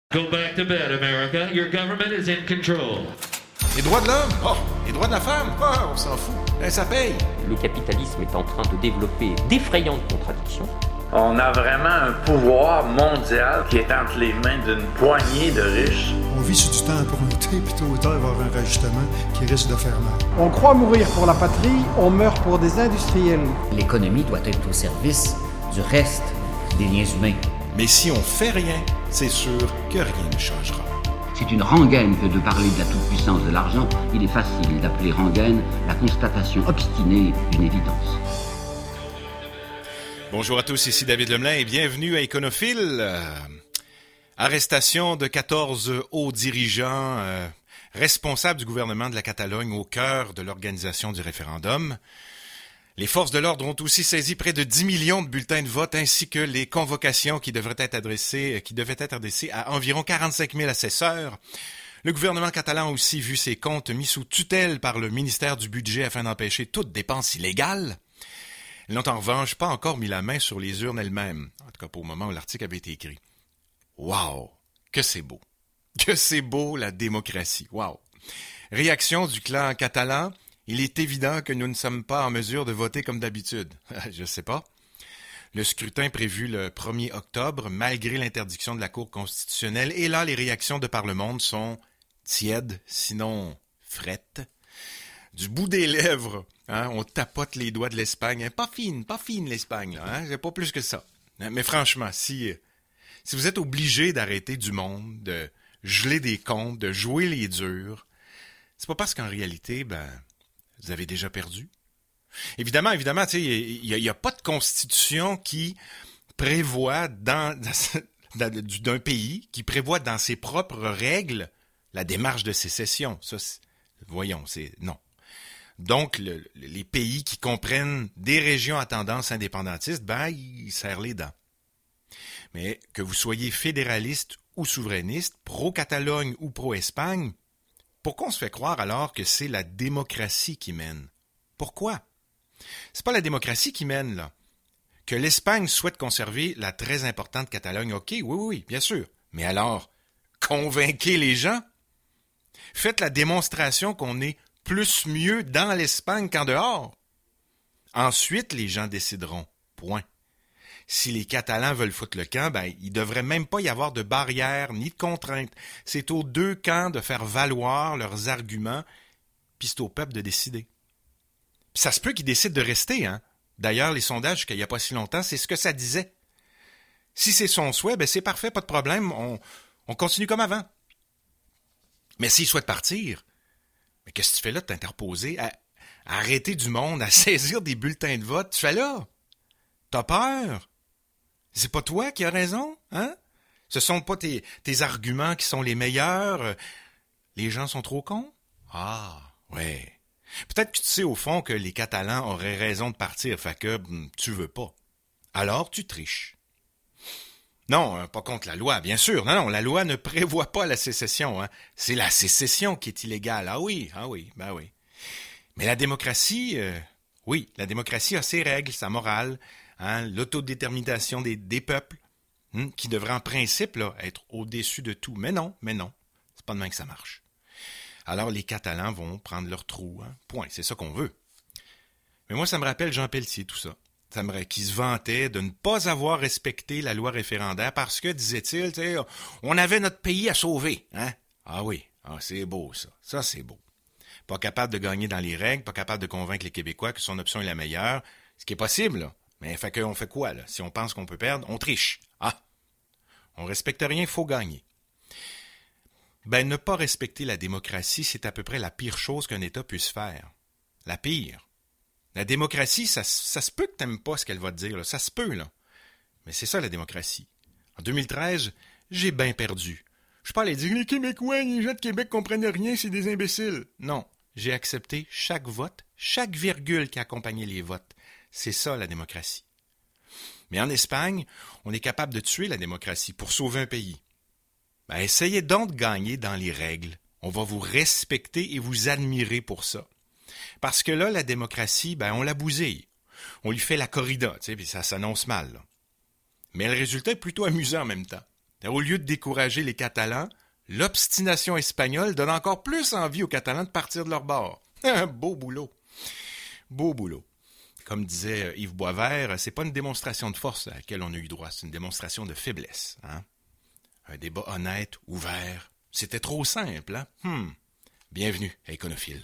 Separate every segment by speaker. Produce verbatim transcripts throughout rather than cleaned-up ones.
Speaker 1: Go back to bed, America. Your government is in control.
Speaker 2: Les droits de l'homme? Oh! Les droits de la femme? Oh, on s'en fout. Eh, ça paye.
Speaker 3: Le capitalisme est en train de développer d'effrayantes contradictions.
Speaker 4: On a vraiment un pouvoir mondial qui est entre les mains d'une poignée de riches.
Speaker 5: On vit sur du temps emprunté, puis tôt ou tard, il va y avoir un rajustement qui risque de faire mal.
Speaker 6: On croit mourir pour la patrie, on meurt pour des industriels.
Speaker 7: L'économie doit être au service du reste des liens humains.
Speaker 2: Mais si on fait rien, c'est sûr que rien ne changera.
Speaker 7: C'est une rengaine que de parler de la toute-puissance de l'argent. Il est facile d'appeler rengaine la constatation obstinée d'une évidence.
Speaker 2: Bonjour à tous, ici David Lemelin et bienvenue à Éconophile. Euh, arrestation de quatorze hauts dirigeants euh, responsables du gouvernement de la Catalogne au cœur de l'organisation du référendum. Les forces de l'ordre ont aussi saisi près de dix millions de bulletins de vote ainsi que les convocations qui devraient être adressées, qui devaient être adressées à environ quarante-cinq mille assesseurs. Le gouvernement catalan a aussi vu ses comptes mis sous tutelle par le ministère du Budget afin d'empêcher toute dépense illégale. Ils n'ont en revanche pas encore mis la main sur les urnes elles-mêmes, en tout cas pour le moment où l'article avait été écrit. Wow! Que c'est beau! Que c'est beau la démocratie! Wow! Réaction du clan catalan. Il est évident que nous ne sommes pas en mesure de voter comme d'habitude. Je sais pas. Le scrutin prévu le premier octobre, malgré l'interdiction de la Cour constitutionnelle, et là, les réactions de par le monde sont tièdes, sinon frettes. Du bout des lèvres, hein, on tapote les doigts de l'Espagne. Hein, pas fine, pas fine l'Espagne, là, hein, c'est pas plus que ça. Mais franchement, si, si vous êtes obligé d'arrêter du monde, de geler des comptes, de jouer les durs, c'est pas parce qu'en réalité, ben... vous avez déjà perdu. Évidemment, évidemment, tu sais, il n'y a, a pas de constitution qui prévoit dans, dans d'un pays qui prévoit dans ses propres règles la démarche de sécession. Ça, c'est, voyons, c'est non. Donc, le, les pays qui comprennent des régions à tendance indépendantiste, ben, ils serrent les dents. Mais que vous soyez fédéraliste ou souverainiste, pro-Catalogne ou pro-Espagne, pourquoi on se fait croire alors que c'est la démocratie qui mène? Pourquoi? C'est pas la démocratie qui mène, là. Que l'Espagne souhaite conserver la très importante Catalogne, ok, oui, oui, oui, bien sûr. Mais alors, convainquez les gens. Faites la démonstration qu'on est plus mieux dans l'Espagne qu'en dehors. Ensuite, les gens décideront. Point. Si les Catalans veulent foutre le camp, ben, il ne devrait même pas y avoir de barrières ni de contraintes. C'est aux deux camps de faire valoir leurs arguments, puis c'est au peuple de décider. Puis ça se peut qu'ils décident de rester, hein. D'ailleurs, les sondages, jusqu'il n'y a pas si longtemps, c'est ce que ça disait. Si c'est son souhait, ben c'est parfait, pas de problème, on, on continue comme avant. Mais s'il souhaite partir, mais qu'est-ce que tu fais là de t'interposer, à, à arrêter du monde, à saisir des bulletins de vote? Tu fais là? T'as peur? C'est pas toi qui as raison, hein? Ce sont pas tes, tes arguments qui sont les meilleurs. Les gens sont trop cons? Ah, ouais. Peut-être que tu sais au fond que les Catalans auraient raison de partir, fait que tu veux pas. Alors tu triches. Non, pas contre la loi, bien sûr. Non, non, la loi ne prévoit pas la sécession, hein. C'est la sécession qui est illégale. Ah oui, ah oui, ben oui. Mais la démocratie, euh, oui, la démocratie a ses règles, sa morale. Hein, l'autodétermination des, des peuples, hein, qui devrait en principe là, être au-dessus de tout. Mais non, mais non, c'est pas de même que ça marche. Alors les Catalans vont prendre leur trou, hein, point, c'est ça qu'on veut. Mais moi, ça me rappelle Jean Pelletier, tout ça. Ça me qui se vantait de ne pas avoir respecté la loi référendaire parce que, disait-il, on avait notre pays à sauver. Hein? Ah oui, ah, c'est beau ça, ça c'est beau. Pas capable de gagner dans les règles, pas capable de convaincre les Québécois que son option est la meilleure, ce qui est possible, là. Mais fait qu'on fait quoi, là? Si on pense qu'on peut perdre, on triche. Ah! On respecte rien, il faut gagner. Ben, ne pas respecter la démocratie, c'est à peu près la pire chose qu'un État puisse faire. La pire. La démocratie, ça, ça se peut que t'aimes pas ce qu'elle va te dire, là. Ça se peut, là. Mais c'est ça, la démocratie. En deux mille treize, j'ai bien perdu. Je suis pas allé dire, les Québécois, les gens de Québec comprennent rien, c'est des imbéciles. Non. J'ai accepté chaque vote, chaque virgule qui accompagnait les votes. C'est ça, la démocratie. Mais en Espagne, on est capable de tuer la démocratie pour sauver un pays. Ben, essayez donc de gagner dans les règles. On va vous respecter et vous admirer pour ça. Parce que là, la démocratie, ben, on la bousille. On lui fait la corrida, tu sais, puis ça s'annonce mal, là. Mais le résultat est plutôt amusant en même temps. Au lieu de décourager les Catalans, l'obstination espagnole donne encore plus envie aux Catalans de partir de leur bord. Beau boulot. Beau boulot. Comme disait Yves Boisvert, c'est pas une démonstration de force à laquelle on a eu droit, c'est une démonstration de faiblesse. Hein? Un débat honnête, ouvert. C'était trop simple, hein? Hmm. Bienvenue à Éconophile.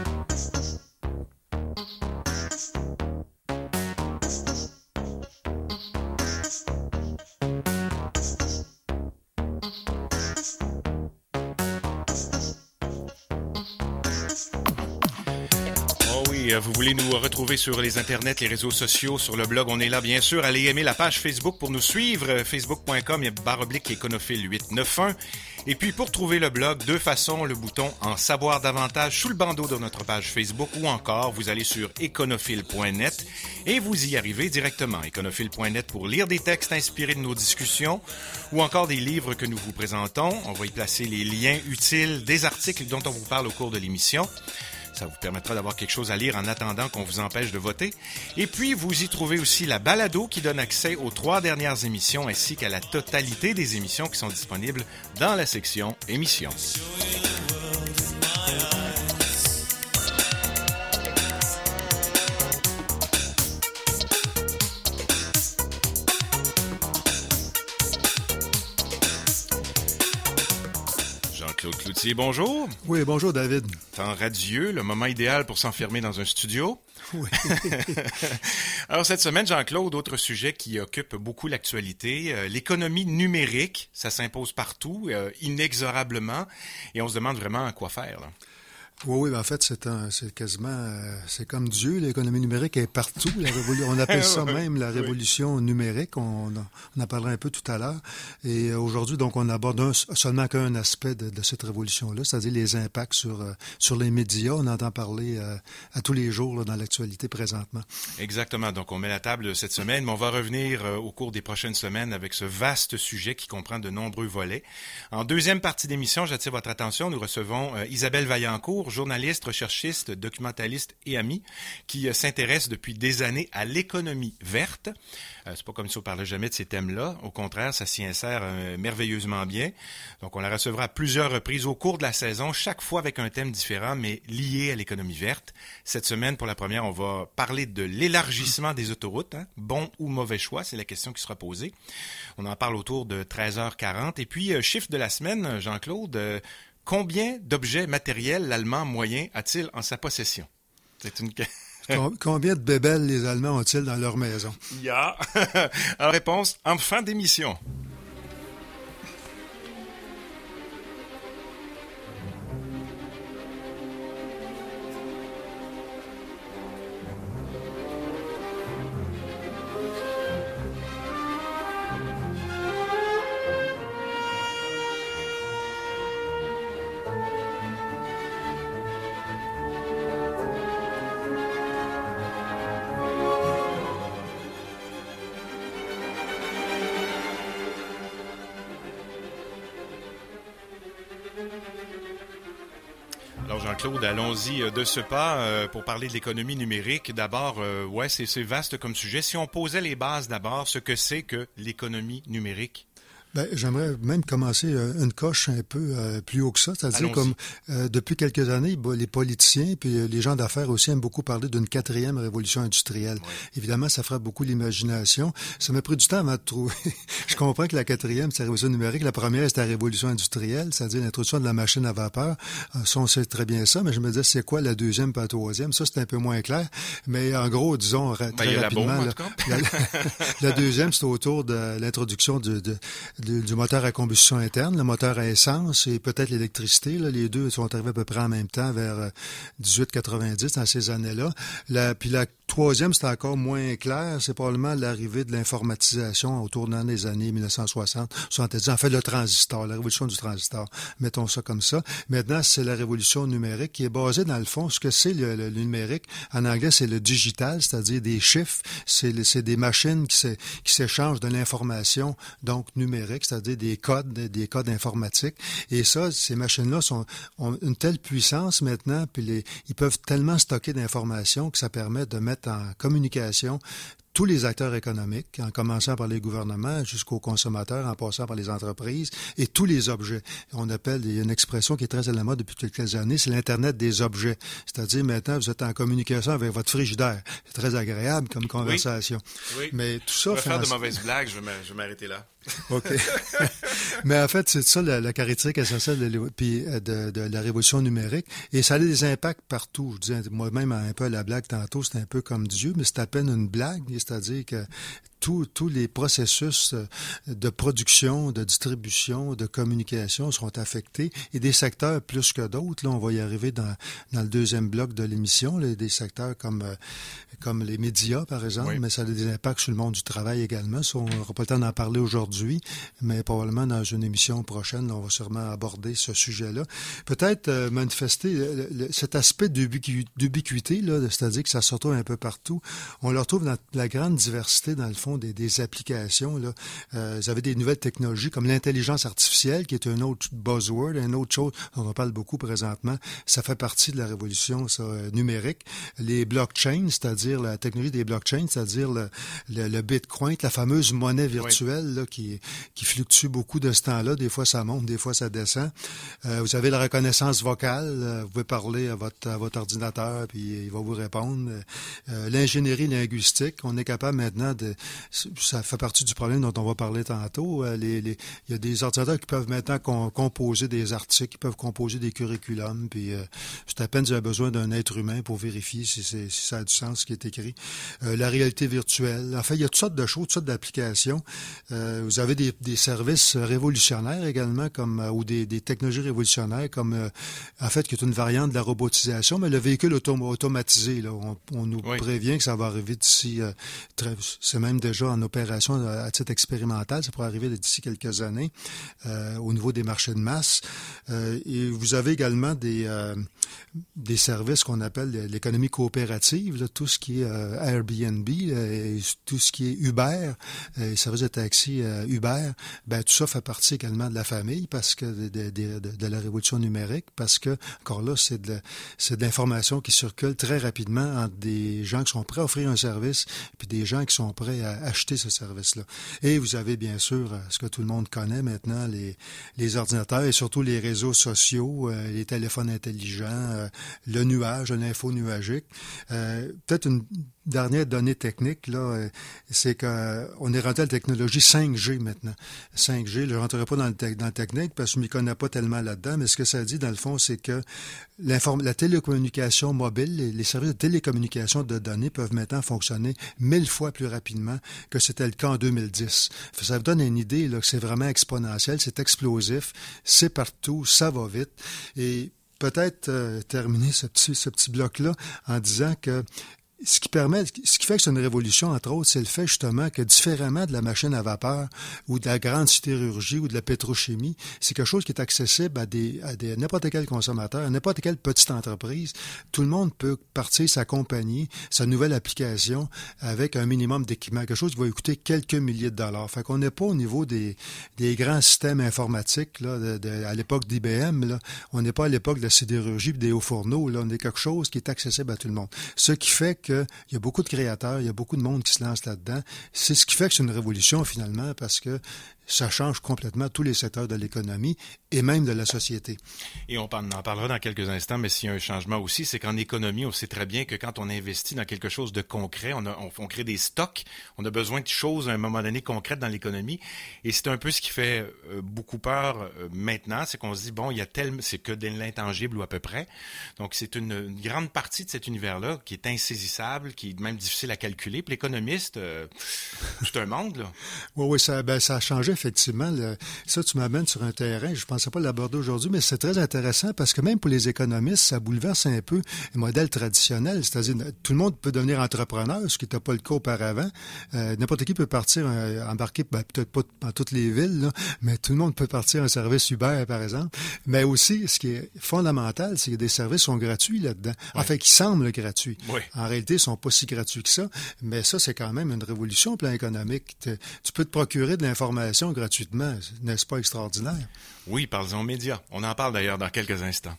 Speaker 2: Vous voulez nous retrouver sur les internets, les réseaux sociaux, sur le blog, on est là bien sûr. Allez aimer la page Facebook pour nous suivre, facebook point com, barre oblique éconophile huit cent quatre-vingt-onze. Et puis pour trouver le blog, deux façons, le bouton en savoir davantage sous le bandeau de notre page Facebook ou encore vous allez sur éconophile point net et vous y arrivez directement. éconophile point net pour lire des textes inspirés de nos discussions ou encore des livres que nous vous présentons. On va y placer les liens utiles des articles dont on vous parle au cours de l'émission. Ça vous permettra d'avoir quelque chose à lire en attendant qu'on vous empêche de voter. Et puis, vous y trouvez aussi la balado qui donne accès aux trois dernières émissions ainsi qu'à la totalité des émissions qui sont disponibles dans la section émissions. Claude Cloutier, bonjour.
Speaker 5: Oui, bonjour David.
Speaker 2: Temps radieux, le moment idéal pour s'enfermer dans un studio.
Speaker 5: Oui.
Speaker 2: Alors cette semaine, Jean-Claude, autre sujet qui occupe beaucoup l'actualité, euh, l'économie numérique, ça s'impose partout, euh, inexorablement, et on se demande vraiment à quoi faire, là.
Speaker 5: Oui, oui, en fait, c'est un, c'est quasiment, euh, c'est comme Dieu, l'économie numérique est partout. La révolu- on appelle ça même la révolution oui. numérique. On, on en parlera un peu tout à l'heure. Et aujourd'hui, donc, on aborde un, seulement qu'un aspect de, de cette révolution-là, c'est-à-dire les impacts sur euh, sur les médias. On entend parler euh, à tous les jours là, dans l'actualité présentement.
Speaker 2: Exactement. Donc, on met la table cette semaine, mais on va revenir euh, au cours des prochaines semaines avec ce vaste sujet qui comprend de nombreux volets. En deuxième partie d'émission, j'attire votre attention, nous recevons euh, Isabelle Vaillancourt, journaliste, recherchiste, documentaliste et amie, qui euh, s'intéresse depuis des années à l'économie verte. Euh, c'est pas comme si on parlait jamais de ces thèmes-là. Au contraire, ça s'y insère euh, merveilleusement bien. Donc, on la recevra à plusieurs reprises au cours de la saison, chaque fois avec un thème différent, mais lié à l'économie verte. Cette semaine, pour la première, on va parler de l'élargissement des autoroutes. Hein? Bon ou mauvais choix, c'est la question qui sera posée. On en parle autour de treize heures quarante. Et puis, euh, chiffre de la semaine, Jean-Claude, euh, combien d'objets matériels l'Allemand moyen a-t-il en sa possession? C'est une...
Speaker 5: Combien de bébelles les Allemands ont-ils dans leur maison?
Speaker 2: Ya! Yeah. Alors, réponse en fin d'émission. Alors Jean-Claude, allons-y de ce pas euh, pour parler de l'économie numérique. D'abord, euh, ouais, c'est, c'est vaste comme sujet. Si on posait les bases d'abord, ce que c'est que l'économie numérique?
Speaker 5: Ben, j'aimerais même commencer euh, une coche un peu euh, plus haut que ça, c'est-à-dire
Speaker 2: Allons-y.
Speaker 5: comme euh, depuis quelques années, bah, les politiciens puis euh, les gens d'affaires aussi aiment beaucoup parler d'une quatrième révolution industrielle.
Speaker 2: Ouais.
Speaker 5: Évidemment, ça frappe beaucoup l'imagination. Ça m'a pris du temps avant de trouver. Je comprends que la quatrième, c'est la révolution numérique. La première, c'était la révolution industrielle, c'est-à-dire l'introduction de la machine à vapeur. Euh, ça, on sait très bien ça, mais je me disais, c'est quoi la deuxième pas la troisième? Ça, c'est un peu moins clair. Mais en gros, disons, ra-
Speaker 2: Ben,
Speaker 5: très
Speaker 2: il y a
Speaker 5: rapidement,
Speaker 2: la bombe, en
Speaker 5: là,
Speaker 2: tout cas.
Speaker 5: la, la deuxième, c'est autour de l'introduction de, de, de, du moteur à combustion interne, le moteur à essence et peut-être l'électricité. Là, les deux sont arrivés à peu près en même temps, vers dix-huit quatre-vingt-dix, dans ces années-là. La, puis la troisième, c'est encore moins clair. C'est probablement l'arrivée de l'informatisation au tournant des années mille neuf cent soixante, soixante-dix. En fait, le transistor, la révolution du transistor. Mettons ça comme ça. Maintenant, c'est la révolution numérique qui est basée, dans le fond, ce que c'est le, le, le numérique. En anglais, c'est le digital, c'est-à-dire des chiffres. C'est, c'est des machines qui, s'é, qui s'échangent de l'information, donc numérique, c'est-à-dire des codes, des codes informatiques. Et ça, ces machines-là sont, ont une telle puissance maintenant, puis les, ils peuvent tellement stocker d'informations que ça permet de mettre en communication tous les acteurs économiques, en commençant par les gouvernements jusqu'aux consommateurs, en passant par les entreprises, et tous les objets. On appelle, il y a une expression qui est très à la mode depuis quelques années, c'est l'Internet des objets. C'est-à-dire, maintenant, vous êtes en communication avec votre frigidaire. C'est très agréable comme conversation.
Speaker 2: Oui. Oui.
Speaker 5: Mais tout ça...
Speaker 2: Je vais faire de
Speaker 5: en...
Speaker 2: mauvaises blagues, je vais m'arrêter là.
Speaker 5: OK. Mais en fait, c'est ça la, la caractéristique essentielle de, puis de, de la révolution numérique. Et ça a des impacts partout. Je disais moi-même un peu à la blague tantôt, c'est un peu comme Dieu, mais c'est à peine une blague. C'est-à-dire que tous, tous les processus de production, de distribution, de communication sont affectés. Et des secteurs plus que d'autres, là, on va y arriver dans, dans le deuxième bloc de l'émission, là, des secteurs comme, comme les médias, par exemple, oui. Mais ça a des impacts sur le monde du travail également. Ça, on n'aura pas le temps d'en parler aujourd'hui, mais probablement dans une émission prochaine, on va sûrement aborder ce sujet-là. Peut-être euh, manifester le, le, cet aspect d'ubiqu- d'ubiquité, là, c'est-à-dire que ça se retrouve un peu partout. On le retrouve dans la grande diversité, dans le fond, des, des applications. Là. Euh, vous avez des nouvelles technologies comme l'intelligence artificielle, qui est un autre buzzword, une autre chose dont on parle beaucoup présentement. Ça fait partie de la révolution ça, numérique. Les blockchains, c'est-à-dire la technologie des blockchains, c'est-à-dire le, le, le bitcoin, la fameuse monnaie virtuelle, oui. là, qui, qui fluctue beaucoup de ce temps-là. Des fois, ça monte, des fois, ça descend. Euh, vous avez la reconnaissance vocale. Euh, vous pouvez parler à votre, à votre ordinateur, puis il va vous répondre. Euh, l'ingénierie linguistique, on est capable maintenant de... Ça fait partie du problème dont on va parler tantôt. Euh, les, les, il y a des ordinateurs qui peuvent maintenant com- composer des articles, qui peuvent composer des curriculums, puis euh, c'est à peine si vous avez besoin d'un être humain pour vérifier si, c'est, si ça a du sens, ce qui est écrit. Euh, la réalité virtuelle. Enfin, il y a toutes sortes de choses, toutes sortes d'applications. Euh, vous avez des, des services révolutionnaires également, comme euh, ou des, des technologies révolutionnaires, comme euh, en fait, qui est une variante de la robotisation, mais le véhicule autom- automatisé. Là, on, on nous oui. prévient que ça va arriver d'ici, euh, très, c'est même déjà en opération à titre expérimental, ça pourrait arriver d'ici quelques années euh, au niveau des marchés de masse. Euh, et vous avez également des, euh, des services qu'on appelle l'économie coopérative, là, tout ce qui est euh, Airbnb, euh, tout ce qui est Uber, euh, les services de taxi euh, Uber, ben tout ça fait partie également de la famille parce que de, de, de, de la révolution numérique, parce que encore là, c'est de, c'est de l'information qui circule très rapidement entre des gens qui sont prêts à offrir un service puis des gens qui sont prêts à acheter ce service-là. Et vous avez bien sûr ce que tout le monde connaît maintenant, les, les ordinateurs et surtout les réseaux sociaux, euh, les téléphones intelligents, euh, le nuage, l'info nuagique. Euh, peut-être une dernière donnée technique, là, c'est qu'on est rendu à la technologie cinq G maintenant. cinq G, je ne rentrerai pas dans le, te- dans le technique parce que je ne m'y connais pas tellement là-dedans, mais ce que ça dit, dans le fond, c'est que la télécommunication mobile, les, les services de télécommunication de données peuvent maintenant fonctionner mille fois plus rapidement que c'était le cas en deux mille dix. Ça vous donne une idée là, que c'est vraiment exponentiel, c'est explosif, c'est partout, ça va vite. Et peut-être euh, terminer ce petit, ce petit bloc-là en disant que ce qui permet, ce qui fait que c'est une révolution, entre autres, c'est le fait justement que différemment de la machine à vapeur ou de la grande sidérurgie ou de la pétrochimie, c'est quelque chose qui est accessible à des, à des n'importe quel consommateur, à n'importe quelle petite entreprise. Tout le monde peut partir sa compagnie, sa nouvelle application avec un minimum d'équipement, quelque chose qui va lui coûter quelques milliers de dollars. Fait qu'on n'est pas au niveau des, des grands systèmes informatiques là, de, de, à l'époque d'I B M. Là. On n'est pas à l'époque de la sidérurgie et des hauts fourneaux. Là. On est quelque chose qui est accessible à tout le monde. Ce qui fait que il y a beaucoup de créateurs, il y a beaucoup de monde qui se lance là-dedans. C'est ce qui fait que c'est une révolution, finalement, parce que ça change complètement tous les secteurs de l'économie et même de la société.
Speaker 2: Et on en parlera dans quelques instants, mais s'il y a un changement aussi, c'est qu'en économie, on sait très bien que quand on investit dans quelque chose de concret, on, a, on, on crée des stocks, on a besoin de choses à un moment donné concrètes dans l'économie. Et c'est un peu ce qui fait euh, beaucoup peur euh, maintenant, c'est qu'on se dit, bon, il y a tellement, c'est que de l'intangible ou à peu près. Donc, c'est une, une grande partie de cet univers-là qui est insaisissable, qui est même difficile à calculer. Puis l'économiste, euh, c'est un monde, là.
Speaker 5: Oui, oui, ça, ben, ça a changé effectivement. Le, ça, tu m'amènes sur un terrain, je ne pensais pas l'aborder aujourd'hui, mais c'est très intéressant parce que même pour les économistes, ça bouleverse un peu le modèle traditionnel. C'est-à-dire, tout le monde peut devenir entrepreneur, ce qui n'était pas le cas auparavant. Euh, n'importe qui peut partir, euh, embarquer, ben, peut-être pas dans toutes les villes, là, mais tout le monde peut partir un service Uber, par exemple. Mais aussi, ce qui est fondamental, c'est que des services sont gratuits là-dedans. Ouais. Enfin, qui semblent gratuits.
Speaker 2: Ouais.
Speaker 5: En réalité, ils ne sont pas si gratuits que ça, mais ça, c'est quand même une révolution au plan économique. Tu peux te procurer de l'information gratuitement. N'est-ce pas extraordinaire?
Speaker 2: Oui, parlons médias. On en parle d'ailleurs dans quelques instants.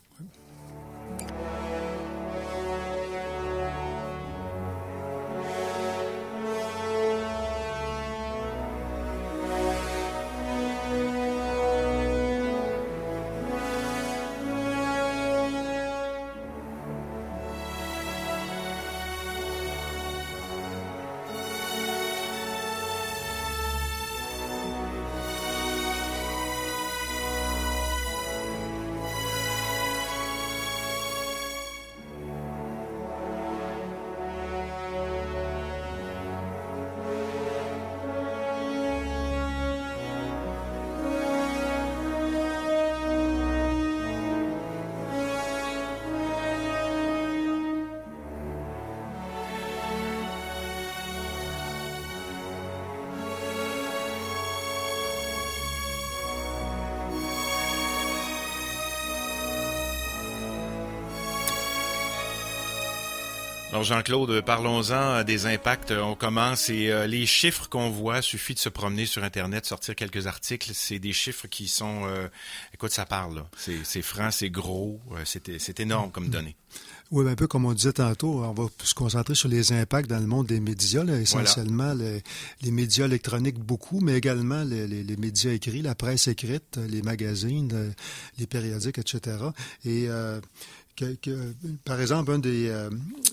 Speaker 2: Alors Jean-Claude, parlons-en des impacts. On commence et euh, les chiffres qu'on voit, suffit de se promener sur Internet, sortir quelques articles. C'est des chiffres qui sont... Euh, écoute, ça parle. Là. C'est, c'est franc, c'est gros, euh, c'est, c'est énorme comme données.
Speaker 5: Oui, un peu comme on disait tantôt, on va se concentrer sur les impacts dans le monde des médias, là, essentiellement voilà. les, les médias électroniques beaucoup, mais également les, les, les médias écrits, la presse écrite, les magazines, les périodiques, et cetera. Et euh, Que, que, par exemple, un des euh,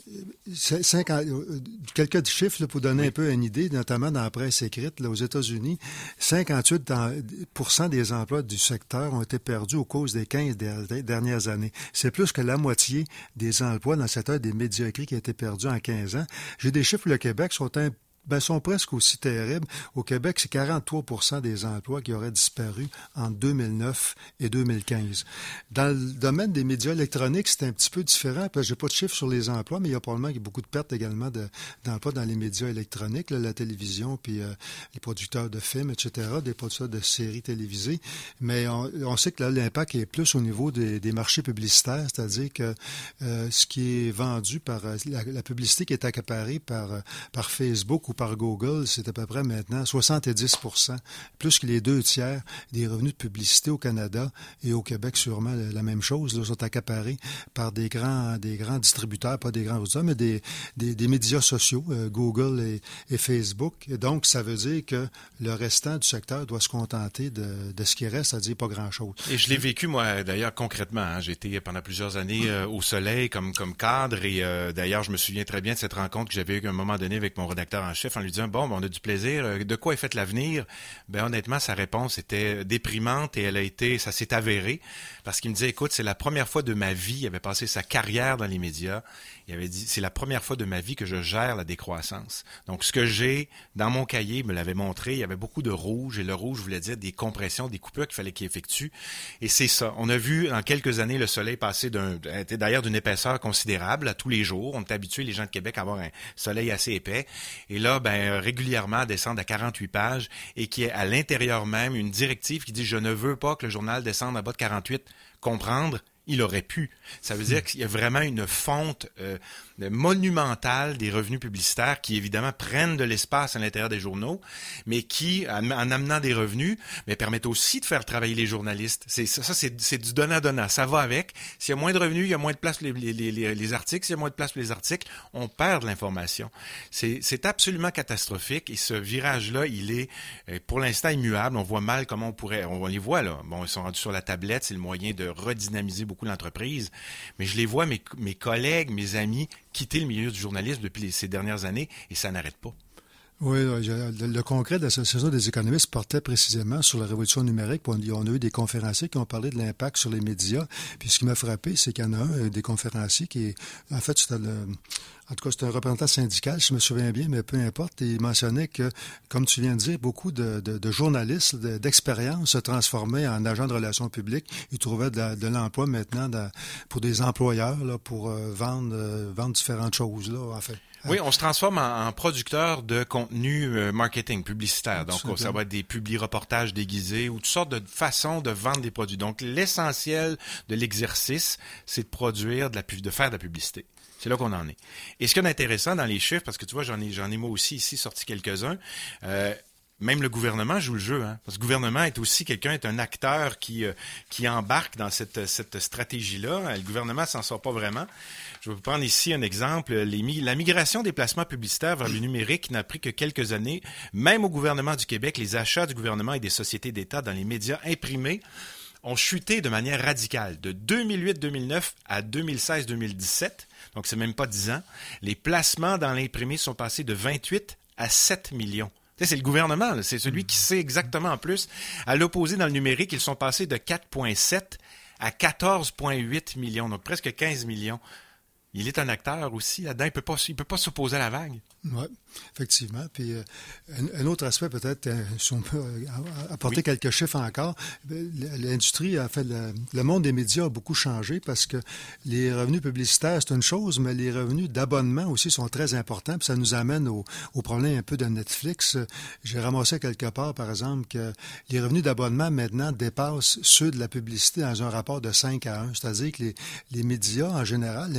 Speaker 5: cinq, quelques chiffres là, pour donner oui. un peu une idée, notamment dans la presse écrite, là, aux États-Unis, cinquante-huit pour cent des emplois du secteur ont été perdus au cours des quinze dernières années. C'est plus que la moitié des emplois dans le secteur des médias écrits qui ont été perdus en quinze ans. J'ai des chiffres pour le Québec, sont un Ben, sont presque aussi terribles. Au Québec, c'est quarante-trois pour cent des emplois qui auraient disparu entre deux mille neuf et deux mille quinze. Dans le domaine des médias électroniques, c'est un petit peu différent, parce que j'ai pas de chiffres sur les emplois, mais il y a probablement il y a beaucoup de pertes également de, d'emplois dans les médias électroniques, là, la télévision, puis euh, les producteurs de films, et cetera, des producteurs de séries télévisées. Mais on, on sait que là, l'impact est plus au niveau des, des marchés publicitaires, c'est-à-dire que euh, ce qui est vendu par euh, la, la publicité qui est accaparée par, euh, par Facebook ou par Google, c'est à peu près maintenant soixante-dix pour cent, plus que les deux tiers des revenus de publicité au Canada et au Québec, sûrement la même chose, là, sont accaparés par des grands, des grands distributeurs, pas des grands auditeurs, mais des, des, des médias sociaux, euh, Google et, et Facebook. Et donc, ça veut dire que le restant du secteur doit se contenter de, de ce qui reste, c'est-à-dire pas grand-chose.
Speaker 2: Et je l'ai vécu, moi, d'ailleurs, concrètement. Hein. J'ai été pendant plusieurs années euh, au soleil comme, comme cadre et euh, d'ailleurs, je me souviens très bien de cette rencontre que j'avais eue à un moment donné avec mon rédacteur en chef en lui disant, bon, ben, on a du plaisir, de quoi est fait l'avenir? Ben, honnêtement, sa réponse était déprimante et elle a été, ça s'est avéré, parce qu'il me disait, écoute, c'est la première fois de ma vie, il avait passé sa carrière dans les médias, il avait dit, c'est la première fois de ma vie que je gère la décroissance. Donc, ce que j'ai dans mon cahier, il me l'avait montré, il y avait beaucoup de rouge, et le rouge voulait dire des compressions, des coupures qu'il fallait qu'il effectue, et c'est ça. On a vu en quelques années le soleil passer d'un, était d'ailleurs d'une épaisseur considérable à tous les jours. On est habitué, les gens de Québec, à avoir un soleil assez épais, et là, ben, régulièrement descendre à quarante-huit pages et qui est à l'intérieur même une directive qui dit « Je ne veux pas que le journal descende en bas de quarante-huit. » Comprendre, il aurait pu. Ça veut dire qu'il y a vraiment une fonte euh, monumentale des revenus publicitaires qui, évidemment, prennent de l'espace à l'intérieur des journaux, mais qui, en, en amenant des revenus, mais permettent aussi de faire travailler les journalistes. C'est, ça, ça c'est, c'est du donnant-donnant. Ça va avec. S'il y a moins de revenus, il y a moins de place pour les, les, les, les articles. S'il y a moins de place pour les articles, on perd de l'information. C'est, c'est absolument catastrophique et ce virage-là, il est, pour l'instant, immuable. On voit mal comment on pourrait... On les voit, là. Bon, ils sont rendus sur la tablette. C'est le moyen de redynamiser beaucoup l'entreprise. Mais je les vois, mes, mes collègues, mes amis, quitter le milieu du journalisme depuis les, ces dernières années et ça n'arrête pas.
Speaker 5: Oui, le, le congrès de l'Association des économistes portait précisément sur la révolution numérique. On, on a eu des conférenciers qui ont parlé de l'impact sur les médias. Puis ce qui m'a frappé, c'est qu'il y en a un des conférenciers qui, en fait, c'était le... En tout cas, c'est un représentant syndical, je me souviens bien, mais peu importe. Et il mentionnait que, comme tu viens de dire, beaucoup de, de, de journalistes de, d'expérience se transformaient en agents de relations publiques. Ils trouvaient de, la, de l'emploi maintenant de, pour des employeurs, là, pour euh, vendre, euh, vendre différentes choses, là, en fait.
Speaker 2: Oui, on se transforme en, en producteur de contenu euh, marketing, publicitaire. Donc, ça va être des publi-reportages déguisés ou toutes sortes de façons de vendre des produits. Donc, l'essentiel de l'exercice, c'est de produire, de, la, de faire de la publicité. C'est là qu'on en est. Et ce qui est intéressant dans les chiffres, parce que tu vois, j'en ai, j'en ai moi aussi ici sorti quelques-uns, euh, même le gouvernement joue le jeu, hein, parce que le gouvernement est aussi quelqu'un, est un acteur qui euh, qui embarque dans cette cette stratégie-là. Le gouvernement s'en sort pas vraiment. Je vais vous prendre ici un exemple. Les, la migration des placements publicitaires vers le numérique n'a pris que quelques années. Même au gouvernement du Québec, les achats du gouvernement et des sociétés d'État dans les médias imprimés ont chuté de manière radicale. De deux mille huit deux mille neuf à deux mille seize deux mille dix-sept, donc c'est même pas dix ans, les placements dans l'imprimé sont passés de vingt-huit à sept millions. C'est le gouvernement, là, c'est celui qui sait exactement en plus. À l'opposé, dans le numérique, ils sont passés de quatre virgule sept à quatorze virgule huit millions, donc presque quinze millions. Il est un acteur aussi là-dedans, il peut pas, il peut pas s'opposer à la vague.
Speaker 5: Oui, effectivement. Puis euh, un, un autre aspect, peut-être, euh, si on peut euh, apporter oui. quelques chiffres encore, l'industrie, en fait, le, le monde des médias a beaucoup changé parce que les revenus publicitaires, c'est une chose, mais les revenus d'abonnement aussi sont très importants. Puis ça nous amène au, au problème un peu de Netflix. J'ai ramassé quelque part, par exemple, que les revenus d'abonnement maintenant dépassent ceux de la publicité dans un rapport de cinq à un. C'est-à-dire que les, les médias, en général, l'industrie des médias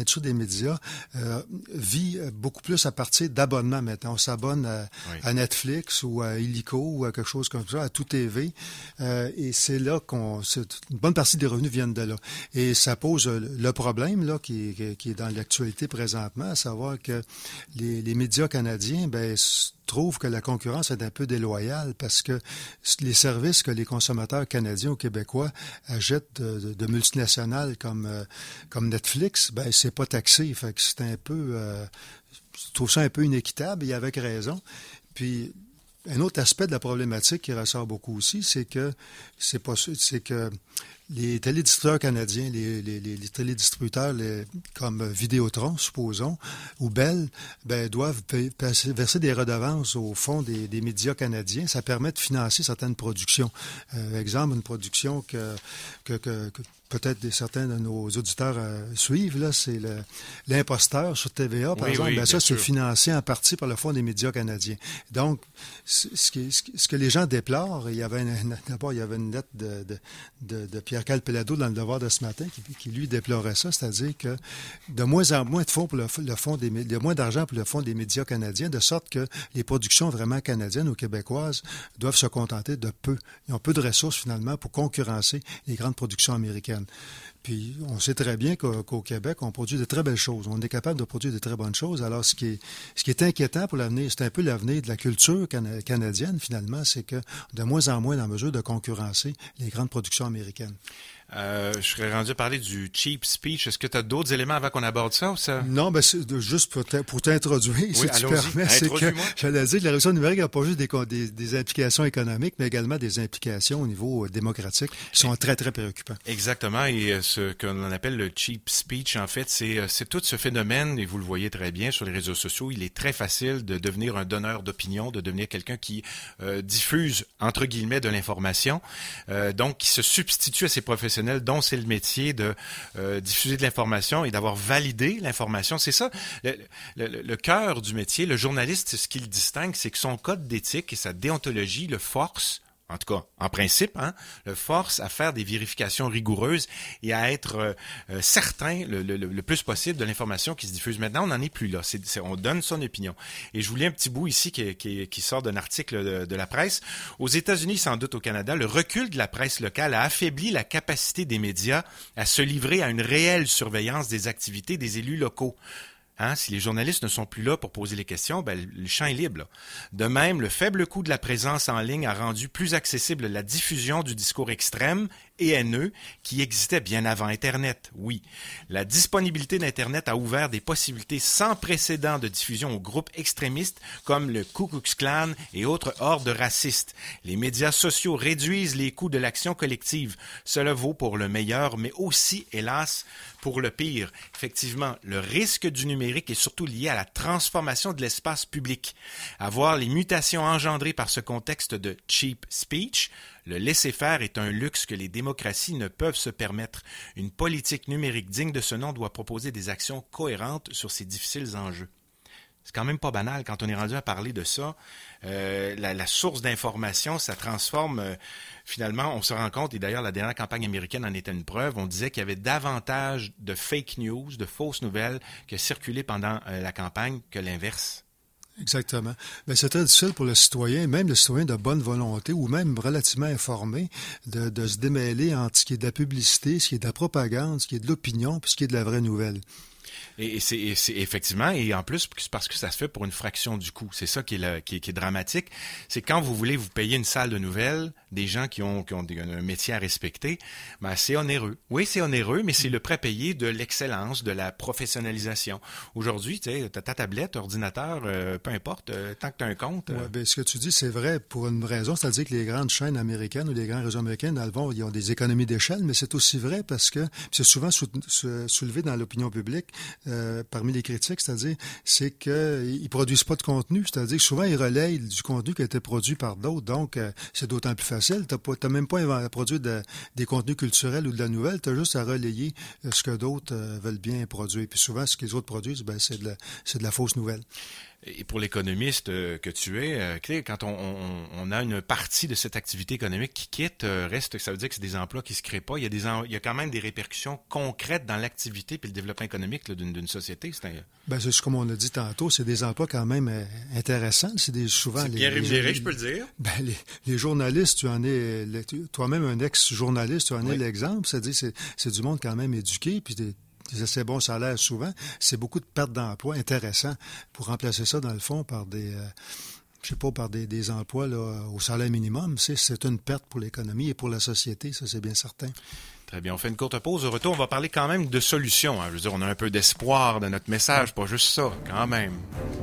Speaker 5: médias euh, vit beaucoup plus à partir d'abonnements maintenant. On s'abonne à, oui. à Netflix ou à Illico ou à quelque chose comme ça, à Tout T V. Euh, et c'est là qu'on... C'est, une bonne partie des revenus viennent de là. Et ça pose le problème là qui, qui, qui est dans l'actualité présentement, à savoir que les, les médias canadiens, ben trouve que la concurrence est un peu déloyale parce que les services que les consommateurs canadiens ou québécois achètent de, de, de multinationales comme, euh, comme Netflix, ben c'est pas taxé. Fait que c'est un peu... Euh, je trouve ça un peu inéquitable et avec raison. Puis, un autre aspect de la problématique qui ressort beaucoup aussi, c'est que c'est pas c'est que les télédistributeurs canadiens, les, les, les, les télédistributeurs les, comme Vidéotron, supposons, ou Bell, ben, doivent payer, passer, verser des redevances au fond des, des médias canadiens. Ça permet de financer certaines productions. Euh, exemple, une production que, que, que, que peut-être des, certains de nos auditeurs euh, suivent, là, c'est le, l'imposteur sur T V A, par oui, exemple. Oui, ben, ça, c'est financé en partie par le Fonds des médias canadiens. Donc, ce, qui, ce que les gens déplorent, il y avait une, d'abord, il y avait une lettre de, de, de, de Pierre-Carl Pelado dans le Devoir de ce matin qui, qui, lui, déplorait ça, c'est-à-dire que de moins en moins de fonds pour le, le fonds des de moins d'argent pour le Fonds des médias canadiens, de sorte que les productions vraiment canadiennes ou québécoises doivent se contenter de peu. Ils ont peu de ressources, finalement, pour concurrencer les grandes productions américaines. Puis, on sait très bien qu'au, qu'au Québec, on produit de très belles choses. On est capable de produire de très bonnes choses. Alors, ce qui est, ce qui est inquiétant pour l'avenir, c'est un peu l'avenir de la culture cana- canadienne, finalement, c'est que de moins en moins en mesure de concurrencer les grandes productions américaines.
Speaker 2: Euh, je serais rendu à parler du cheap speech. Est-ce que tu as d'autres éléments avant qu'on aborde ça ou ça?
Speaker 5: Non, ben c'est de, juste pour, pour t'introduire, oui, si tu permets, c'est que j'allais dire que la révolution numérique n'a pas juste des, des, des implications économiques, mais également des implications au niveau démocratique qui sont très, très préoccupantes.
Speaker 2: Exactement. Et ce qu'on appelle le cheap speech, en fait, c'est, c'est tout ce phénomène, et vous le voyez très bien sur les réseaux sociaux, il est très facile de devenir un donneur d'opinion, de devenir quelqu'un qui euh, diffuse, entre guillemets, de l'information, euh, donc qui se substitue à ses professionnels dont c'est le métier de euh, diffuser de l'information et d'avoir validé l'information. C'est ça, le, le, le cœur du métier. Le journaliste, ce qui le distingue, c'est que son code d'éthique et sa déontologie le force, en tout cas, en principe, hein, le force à faire des vérifications rigoureuses et à être euh, euh, certain le, le, le plus possible de l'information qui se diffuse. Maintenant, on n'en est plus là. C'est, c'est, on donne son opinion. Et je vous lis un petit bout ici qui, qui, qui sort d'un article de, de la presse. Aux États-Unis, sans doute au Canada, le recul de la presse locale a affaibli la capacité des médias à se livrer à une réelle surveillance des activités des élus locaux. Hein, si les journalistes ne sont plus là pour poser les questions, ben, le champ est libre. Là. De même, le faible coût de la présence en ligne a rendu plus accessible la diffusion du discours extrême et haineux qui existait bien avant Internet, oui. La disponibilité d'Internet a ouvert des possibilités sans précédent de diffusion aux groupes extrémistes comme le Ku Klux Klan et autres hordes racistes. Les médias sociaux réduisent les coûts de l'action collective. Cela vaut pour le meilleur, mais aussi, hélas, pour le pire. Effectivement, le risque du numérique est surtout lié à la transformation de l'espace public. À voir les mutations engendrées par ce contexte de cheap speech, le laisser-faire est un luxe que les démocraties ne peuvent se permettre. Une politique numérique digne de ce nom doit proposer des actions cohérentes sur ces difficiles enjeux. C'est quand même pas banal quand on est rendu à parler de ça. Euh, la, la source d'information, ça transforme... Euh, finalement, on se rend compte, et d'ailleurs la dernière campagne américaine en était une preuve, on disait qu'il y avait davantage de fake news, de fausses nouvelles qui circulaient pendant euh, la campagne que l'inverse.
Speaker 5: Exactement. Mais c'est très difficile pour le citoyen, même le citoyen de bonne volonté ou même relativement informé, de, de se démêler entre ce qui est de la publicité, ce qui est de la propagande, ce qui est de l'opinion, puis ce qui est de la vraie nouvelle.
Speaker 2: Et, et, c'est, et c'est effectivement, et en plus, parce que ça se fait pour une fraction du coût. C'est ça qui est, le, qui est, qui est dramatique. C'est quand vous voulez vous payer une salle de nouvelles, des gens qui ont, qui ont des, un métier à respecter, ben c'est onéreux. Oui, c'est onéreux, mais c'est le prêt payé de l'excellence, de la professionnalisation. Aujourd'hui, tu sais, t'as ta tablette, ordinateur, euh, peu importe, euh, tant que tu as un compte. Euh...
Speaker 5: Ouais, ben, ce que tu dis, c'est vrai pour une raison, c'est-à-dire que les grandes chaînes américaines ou les grands réseaux américains, dans le fond, ils ont des économies d'échelle, mais c'est aussi vrai parce que c'est souvent sou, sou, soulevé dans l'opinion publique. Euh, parmi les critiques, c'est-à-dire c'est qu'ils ne produisent pas de contenu, c'est-à-dire que souvent ils relayent du contenu qui a été produit par d'autres, donc euh, c'est d'autant plus facile. Tu n'as même pas à produire de, des contenus culturels ou de la nouvelle, tu as juste à relayer euh, ce que d'autres euh, veulent bien produire. Puis souvent, ce que les autres produisent, ben, c'est, de la, c'est de la fausse nouvelle.
Speaker 2: Et pour l'économiste euh, que tu es, euh, Claire, quand on, on, on a une partie de cette activité économique qui quitte, euh, reste, ça veut dire que c'est des emplois qui se créent pas. Il y a des, en, il y a quand même des répercussions concrètes dans l'activité puis le développement économique là, d'une, d'une société. C'est, un...
Speaker 5: ben, c'est comme on a dit tantôt, c'est des emplois quand même euh, intéressants. C'est des souvent
Speaker 2: c'est
Speaker 5: les,
Speaker 2: bien rémunéré,
Speaker 5: les,
Speaker 2: je peux le dire.
Speaker 5: Ben, les, les journalistes, tu en es le, toi-même un ex-journaliste, tu en
Speaker 2: oui.
Speaker 5: es l'exemple. C'est-à-dire, c'est, c'est du monde quand même éduqué, puis des des assez bons salaires souvent. C'est beaucoup de pertes d'emplois intéressants pour remplacer ça, dans le fond, par des, euh, je sais pas, par des, des emplois là, au salaire minimum. C'est, c'est une perte pour l'économie et pour la société, ça c'est bien certain.
Speaker 2: Très bien, on fait une courte pause. Au retour, on va parler quand même de solutions. Hein. Je veux dire, on a un peu d'espoir dans notre message, pas juste ça, quand même.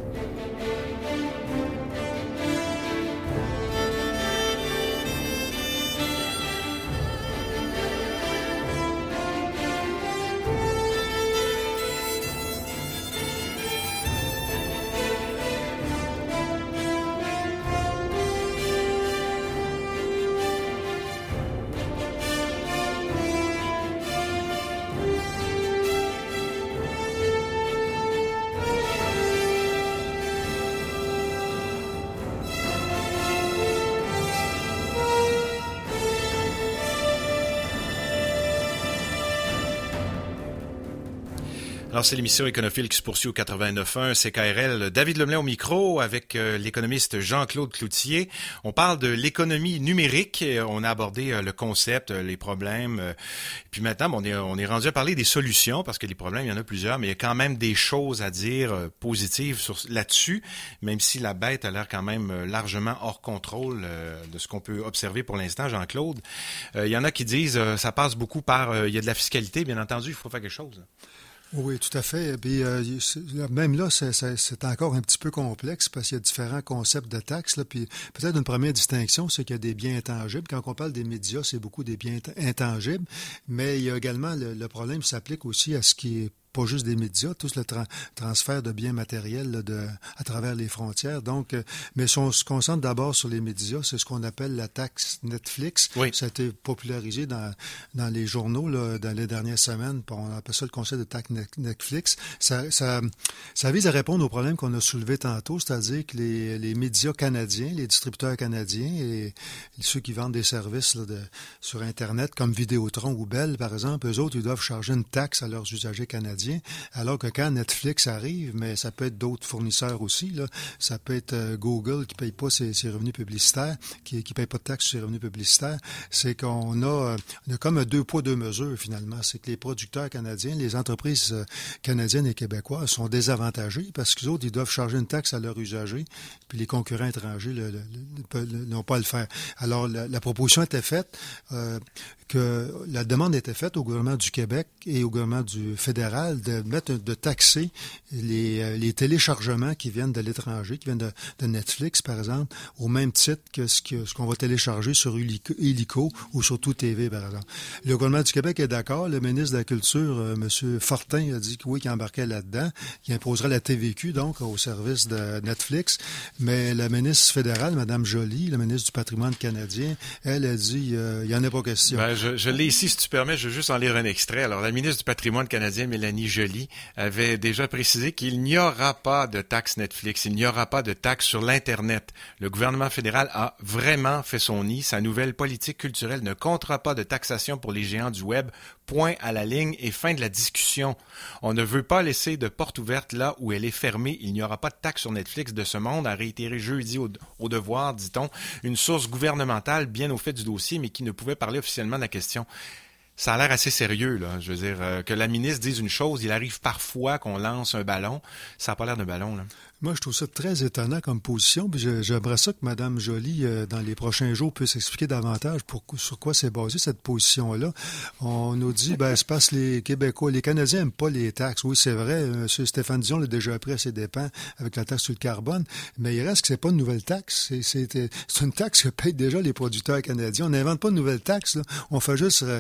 Speaker 2: Alors, c'est l'émission Éconophile qui se poursuit au quatre-vingt-neuf point un C K R L. David Lemelin au micro avec euh, l'économiste Jean-Claude Cloutier. On parle de l'économie numérique. On a abordé euh, le concept, euh, les problèmes. Euh, puis maintenant, bon, on est, on est rendu à parler des solutions parce que les problèmes, il y en a plusieurs, mais il y a quand même des choses à dire euh, positives sur, là-dessus, même si la bête a l'air quand même euh, largement hors contrôle euh, de ce qu'on peut observer pour l'instant, Jean-Claude. Euh, il y en a qui disent euh, ça passe beaucoup par... Euh, il y a de la fiscalité, bien entendu, il faut faire quelque chose.
Speaker 5: Oui, tout à fait. Puis, euh, même là, c'est, c'est, c'est encore un petit peu complexe parce qu'il y a différents concepts de taxes. Là, puis peut-être une première distinction, c'est qu'il y a des biens intangibles. Quand on parle des médias, c'est beaucoup des biens intangibles, mais il y a également le, le problème qui s'applique aussi à ce qui est pas juste des médias, tout le tra- transfert de biens matériels là, de, à travers les frontières. Donc, euh, mais si on se concentre d'abord sur les médias, c'est ce qu'on appelle la taxe Netflix.
Speaker 2: Oui.
Speaker 5: Ça a été popularisé dans, dans les journaux là, dans les dernières semaines. On appelle ça le concept de taxe Netflix. Ça, ça, ça vise à répondre aux problèmes qu'on a soulevés tantôt, c'est-à-dire que les, les médias canadiens, les distributeurs canadiens et ceux qui vendent des services là, de, sur Internet, comme Vidéotron ou Bell, par exemple, eux autres, ils doivent charger une taxe à leurs usagers canadiens. Alors que quand Netflix arrive, mais ça peut être d'autres fournisseurs aussi, là, ça peut être euh, Google qui ne paye pas ses, ses revenus publicitaires, qui ne paye pas de taxes sur ses revenus publicitaires, c'est qu'on a, euh, on a comme un deux poids, deux mesures finalement. C'est que les producteurs canadiens, les entreprises euh, canadiennes et québécoises sont désavantagés parce qu'ils autres, ils doivent charger une taxe à leurs usagers, puis les concurrents étrangers le, le, le, le, n'ont pas à le faire. Alors, la, la proposition était faite, euh, que la demande était faite au gouvernement du Québec et au gouvernement du fédéral de mettre, de taxer les, les téléchargements qui viennent de l'étranger, qui viennent de, de Netflix, par exemple, au même titre que ce, que, ce qu'on va télécharger sur Illico, Illico ou sur Tout T V, par exemple. Le gouvernement du Québec est d'accord. Le ministre de la Culture, euh, M. Fortin, a dit que oui, qu'il embarquait là-dedans, qu'il imposerait la T V Q, donc, au service de Netflix. Mais la ministre fédérale, Mme Joly, la ministre du Patrimoine canadien, elle a dit euh, il n'y en a pas question.
Speaker 2: Ben, je, je l'ai ici, si tu permets, je veux juste en lire un extrait. Alors, la ministre du Patrimoine canadien, Mélanie Joly, avait déjà précisé qu'il n'y aura pas de taxe Netflix, il n'y aura pas de taxe sur l'Internet. Le gouvernement fédéral a vraiment fait son nid. Sa nouvelle politique culturelle ne comptera pas de taxation pour les géants du web. Point à la ligne et fin de la discussion. On ne veut pas laisser de porte ouverte là où elle est fermée. Il n'y aura pas de taxe sur Netflix de ce monde, a réitéré jeudi au, au devoir, dit-on, une source gouvernementale bien au fait du dossier, mais qui ne pouvait parler officiellement de la question. Ça a l'air assez sérieux, là. Je veux dire, euh, que la ministre dise une chose, il arrive parfois qu'on lance un ballon. Ça n'a pas l'air d'un ballon, là.
Speaker 5: Moi, je trouve ça très étonnant comme position. Puis j'aimerais ça que Mme Joly, euh, dans les prochains jours, puisse expliquer davantage pour, sur quoi c'est basé cette position-là. On nous dit, ben, c'est parce que les Québécois, les Canadiens n'aiment pas les taxes. Oui, c'est vrai. M. Stéphane Dion l'a déjà pris à ses dépens avec la taxe sur le carbone. Mais il reste que c'est pas une nouvelle taxe. C'est, c'est, c'est une taxe que payent déjà les producteurs canadiens. On n'invente pas de nouvelle taxe, là. On fait juste euh,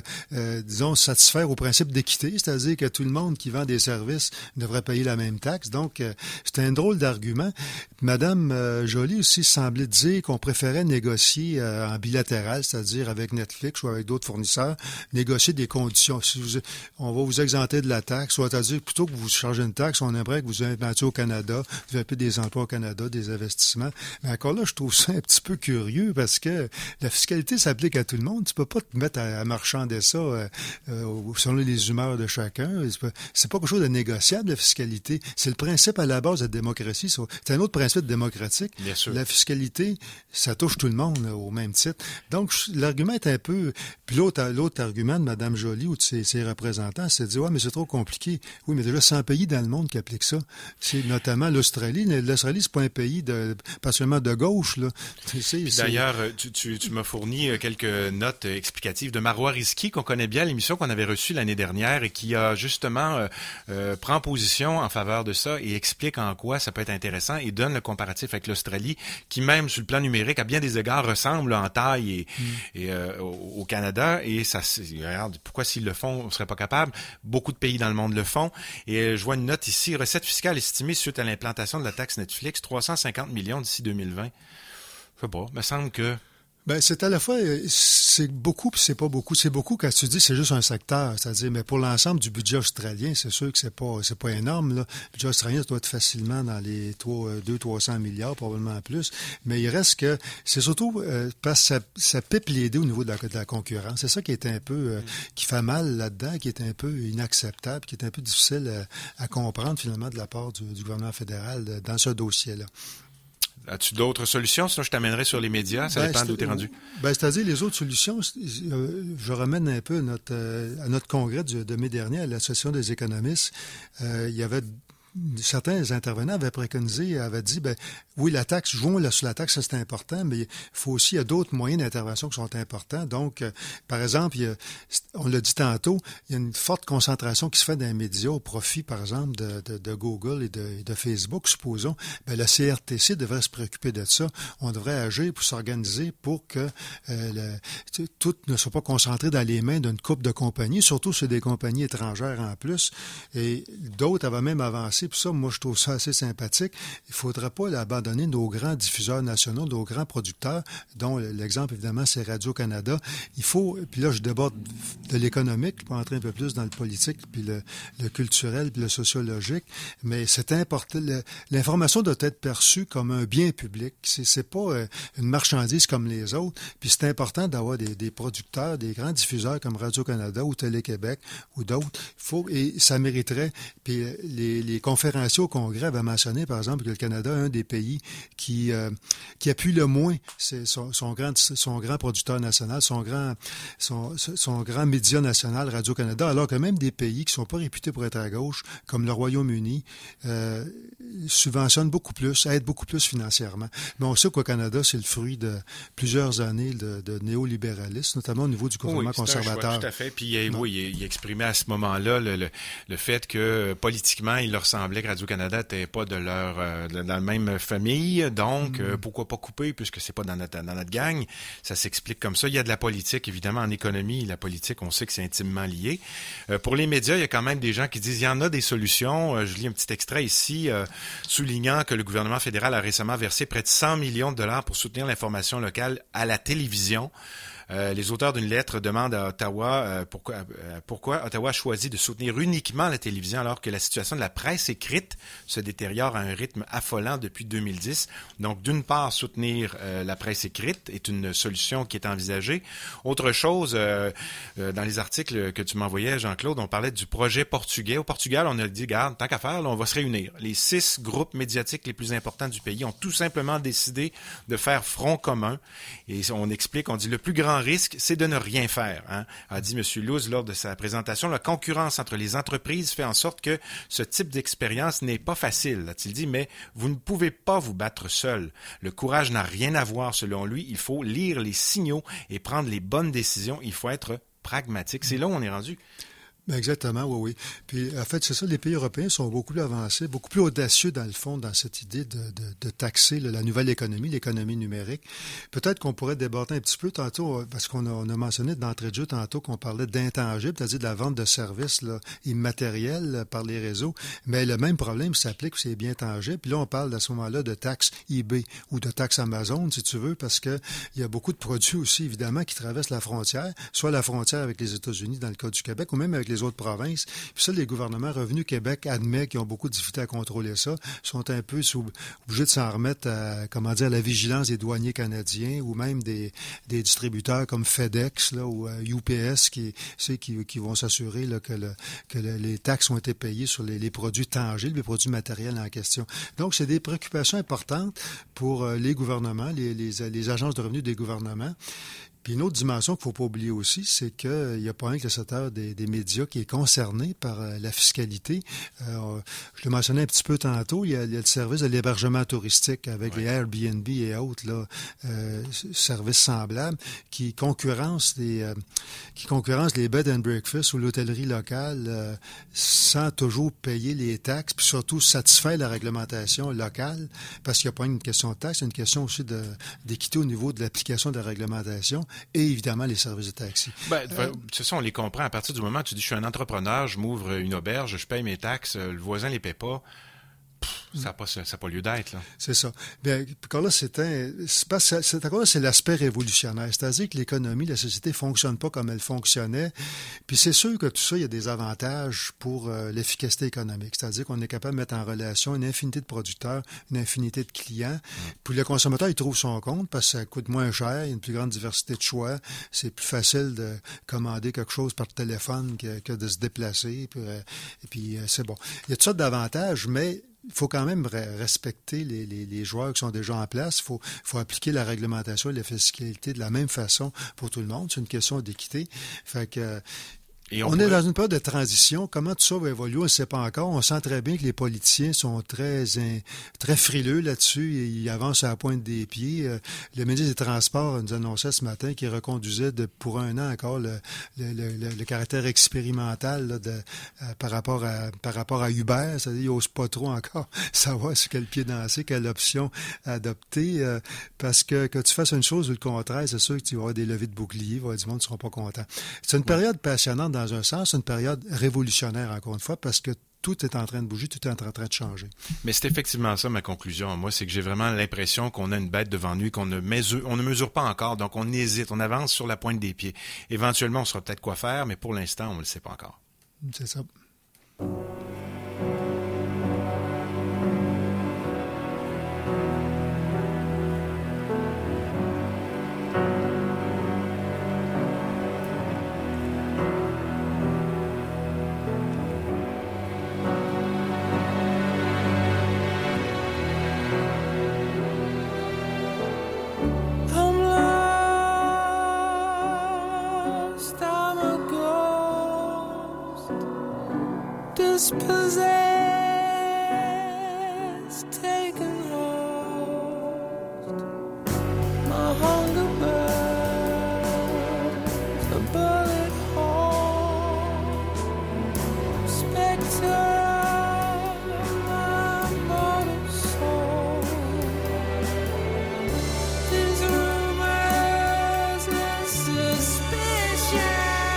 Speaker 5: euh, disons, satisfaire au principe d'équité, c'est-à-dire que tout le monde qui vend des services devrait payer la même taxe. Donc, euh, c'est un drôle d'argument. Madame euh, Joly aussi semblait dire qu'on préférait négocier euh, en bilatéral, c'est-à-dire avec Netflix ou avec d'autres fournisseurs, négocier des conditions. Si vous, on va vous exempter de la taxe, c'est-à-dire plutôt que vous chargez une taxe, on aimerait que vous implantiez au Canada, vous avez des emplois au Canada, des investissements. Mais encore là, je trouve ça un petit peu curieux parce que la fiscalité s'applique à tout le monde. Tu peux pas te mettre à, à marchander ça euh, euh, selon les humeurs de chacun. C'est pas, c'est pas quelque chose de négociable, la fiscalité. C'est le principe à la base de la démocratie. C'est un autre principe démocratique.
Speaker 2: Bien sûr.
Speaker 5: La fiscalité, ça touche tout le monde là, au même titre. Donc, l'argument est un peu... Puis l'autre, l'autre argument de Mme Joly ou de ses, ses représentants, c'est de dire « Ouais, mais c'est trop compliqué. » Oui, mais déjà cent pays dans le monde qui appliquent ça. C'est notamment l'Australie. L'Australie, c'est pas un pays de, pas seulement de gauche, là. Tu sais,
Speaker 2: Puis d'ailleurs, tu, tu, tu m'as fourni quelques notes explicatives de Marois Risky, qu'on connaît bien, l'émission qu'on avait reçue l'année dernière et qui a justement euh, euh, prend position en faveur de ça et explique en quoi ça peut être intéressant et donne le comparatif avec l'Australie, qui même sur le plan numérique, à bien des égards, ressemble en taille et, mm. et euh, au, au Canada. Et ça, regarde, pourquoi s'ils le font, on ne serait pas capable. Beaucoup de pays dans le monde le font. Et euh, je vois une note ici, recette fiscale estimée suite à l'implantation de la taxe Netflix, trois cent cinquante millions d'ici deux mille vingt. Je sais pas, il me semble que...
Speaker 5: Ben, c'est à la fois, c'est beaucoup puis c'est pas beaucoup. C'est beaucoup quand tu dis c'est juste un secteur, c'est-à-dire, mais pour l'ensemble du budget australien, c'est sûr que c'est pas, c'est pas énorme, là. Le budget australien, ça doit être facilement dans les deux à trois cents milliards, probablement plus. Mais il reste que, c'est surtout, euh, parce que ça, ça pipe les dés au niveau de la, de la concurrence. C'est ça qui est un peu, euh, qui fait mal là-dedans, qui est un peu inacceptable, qui est un peu difficile à, à comprendre, finalement, de la part du, du gouvernement fédéral de, dans ce dossier-là.
Speaker 2: As-tu d'autres solutions? Sinon, je t'amènerai sur les médias. Ça ben, dépend d'où tu es rendu.
Speaker 5: Ben, c'est-à-dire, les autres solutions, euh, je ramène un peu à notre, euh, à notre congrès de, de mai dernier à l'Association des économistes. Euh, il y avait... Certains intervenants avaient préconisé, avaient dit, ben oui, la taxe, jouons là, sur la taxe, ça c'est important, mais il faut aussi, il y a d'autres moyens d'intervention qui sont importants. Donc, euh, par exemple, il y a, on l'a dit tantôt, il y a une forte concentration qui se fait dans les médias au profit, par exemple, de, de, de Google et de, et de Facebook, supposons. Ben, la C R T C devrait se préoccuper de ça. On devrait agir pour s'organiser pour que euh, le, tout ne soit pas concentré dans les mains d'une couple de compagnies, surtout sur des compagnies étrangères en plus. Et d'autres avaient même avancé. Puis ça, moi, je trouve ça assez sympathique. Il ne faudrait pas abandonner nos grands diffuseurs nationaux, nos grands producteurs, dont l'exemple, évidemment, c'est Radio-Canada. Il faut, puis là, je déborde de l'économique, pour entrer un peu plus dans le politique, puis le, le culturel, puis le sociologique, mais c'est important. Le, l'information doit être perçue comme un bien public. C'est, c'est pas euh, une marchandise comme les autres. Puis c'est important d'avoir des, des producteurs, des grands diffuseurs comme Radio-Canada ou Télé-Québec ou d'autres. Il faut, et ça mériterait, puis les, les conférenciers au Congrès avaient mentionné, par exemple, que le Canada est un des pays qui, euh, qui appuie le moins c'est son, son, grand, son grand producteur national, son grand, son, son grand média national, Radio-Canada, alors que même des pays qui ne sont pas réputés pour être à gauche, comme le Royaume-Uni, euh, subventionnent beaucoup plus, aident beaucoup plus financièrement. Mais on sait qu'au Canada, c'est le fruit de plusieurs années de, de néolibéralisme, notamment au niveau du gouvernement
Speaker 2: oui,
Speaker 5: conservateur.
Speaker 2: Un choix, tout à fait. Puis euh, oui, il, il exprimait à ce moment-là le, le, le fait que politiquement, il leur semblait que Radio-Canada n'était pas de leur euh, de, dans la même famille, donc mm. euh, pourquoi pas couper puisque c'est pas dans notre dans notre gang. Ça s'explique comme ça. Il y a de la politique, évidemment, en économie. La politique, on sait que c'est intimement lié. Euh, pour les médias, il y a quand même des gens qui disent il y en a des solutions. Euh, je lis un petit extrait ici, euh, soulignant que le gouvernement fédéral a récemment versé près de cent millions de dollars pour soutenir l'information locale à la télévision. Euh, les auteurs d'une lettre demandent à Ottawa euh, pourquoi, euh, pourquoi Ottawa a choisi de soutenir uniquement la télévision alors que la situation de la presse écrite se détériore à un rythme affolant depuis deux mille dix. Donc, d'une part, soutenir euh, la presse écrite est une solution qui est envisagée. Autre chose, euh, euh, dans les articles que tu m'envoyais, Jean-Claude, on parlait du projet portugais. Au Portugal, on a dit, regarde, tant qu'à faire, là, on va se réunir. Les six groupes médiatiques les plus importants du pays ont tout simplement décidé de faire front commun. Et on explique, on dit, le plus grand risque, c'est de ne rien faire, hein, a dit M. Louz lors de sa présentation. La concurrence entre les entreprises fait en sorte que ce type d'expérience n'est pas facile, a-t-il dit, mais vous ne pouvez pas vous battre seul. Le courage n'a rien à voir, selon lui. Il faut lire les signaux et prendre les bonnes décisions. Il faut être pragmatique. C'est là où on est rendu.
Speaker 5: Ben exactement, oui, oui. Puis, en fait, c'est ça, les pays européens sont beaucoup plus avancés, beaucoup plus audacieux, dans le fond, dans cette idée de, de, de taxer là, la nouvelle économie, l'économie numérique. Peut-être qu'on pourrait débattre un petit peu tantôt, parce qu'on a, on a mentionné d'entrée de jeu tantôt qu'on parlait d'intangible, c'est-à-dire de la vente de services là, immatériels là, par les réseaux. Mais le même problème s'applique aux biens tangibles. Puis là, on parle à ce moment-là de taxes eBay ou de taxes Amazon, si tu veux, parce que il y a beaucoup de produits aussi, évidemment, qui traversent la frontière, soit la frontière avec les États-Unis, dans le cas du Québec, ou même avec les autres provinces. Puis ça, les gouvernements Revenu Québec admet qu'ils ont beaucoup de difficultés à contrôler ça, sont un peu sous, obligés de s'en remettre à, comment dire, à la vigilance des douaniers canadiens ou même des, des distributeurs comme FedEx là, ou euh, U P S qui, qui, qui vont s'assurer là, que, le, que le, les taxes ont été payées sur les, les produits tangibles, les produits matériels en question. Donc, c'est des préoccupations importantes pour euh, les gouvernements, les, les, les agences de revenus des gouvernements. Puis une autre dimension qu'il ne faut pas oublier aussi, c'est qu'il n'y a pas un que le secteur des, des médias qui est concerné par euh, la fiscalité. Euh, je le mentionnais un petit peu tantôt, il y a, il y a le service de l'hébergement touristique avec ouais. les Airbnb et autres là, euh, services semblables qui concurrencent les, euh, qui concurrencent les bed and breakfast ou l'hôtellerie locale euh, sans toujours payer les taxes, puis surtout satisfaire la réglementation locale, parce qu'il n'y a pas une question de taxe, c'est une question aussi de, d'équité au niveau de l'application de la réglementation. Et évidemment, les services de taxi.
Speaker 2: Ben, euh, c'est ça, on les comprend. À partir du moment où tu dis, je suis un entrepreneur, je m'ouvre une auberge, je paye mes taxes, le voisin ne les paie pas, pff, ça n'a pas, ça, ça pas lieu d'être. Là.
Speaker 5: C'est ça. Bien, encore là, c'est, un, c'est, pas, c'est, encore là, c'est l'aspect révolutionnaire. C'est-à-dire que l'économie, la société ne fonctionne pas comme elle fonctionnait. Puis c'est sûr que tout ça, il y a des avantages pour euh, l'efficacité économique. C'est-à-dire qu'on est capable de mettre en relation une infinité de producteurs, une infinité de clients. Mmh. Puis le consommateur, il trouve son compte parce que ça coûte moins cher, il y a une plus grande diversité de choix. C'est plus facile de commander quelque chose par téléphone que, que de se déplacer. Puis, euh, et puis euh, c'est bon. Il y a toutes sortes d'avantages, mais il faut quand même respecter les, les, les joueurs qui sont déjà en place. Il faut, faut appliquer la réglementation et la fiscalité de la même façon pour tout le monde. C'est une question d'équité. Fait que Et on on pourrait... est dans une période de transition. Comment tout ça va évoluer, on ne sait pas encore. On sent très bien que les politiciens sont très in... très frileux là-dessus. Ils avancent à la pointe des pieds. Le ministre des Transports nous annonçait ce matin qu'il reconduisait de, pour un an encore le, le, le, le caractère expérimental là, de, euh, par, rapport à, par rapport à Uber. C'est-à-dire qu'il n'ose pas trop encore savoir sur quel pied danser, quelle option adopter. Euh, parce que que tu fasses une chose ou le contraire, c'est sûr que tu vas avoir des levées de boucliers, il va y avoir du monde qui ne seront pas contents. C'est une période passionnante dans un sens, une période révolutionnaire, encore une fois, parce que tout est en train de bouger, tout est en train de changer.
Speaker 2: Mais c'est effectivement ça ma conclusion. Moi, c'est que j'ai vraiment l'impression qu'on a une bête devant nous, qu'on ne mesure, on ne mesure pas encore, donc on hésite, on avance sur la pointe des pieds. Éventuellement, on saura peut-être quoi faire, mais pour l'instant, on ne le sait pas encore.
Speaker 5: C'est ça.
Speaker 8: Dispossessed, taken hold. My hunger burns, a bullet hole. Spectre of my mortal soul. These rumors and suspicion.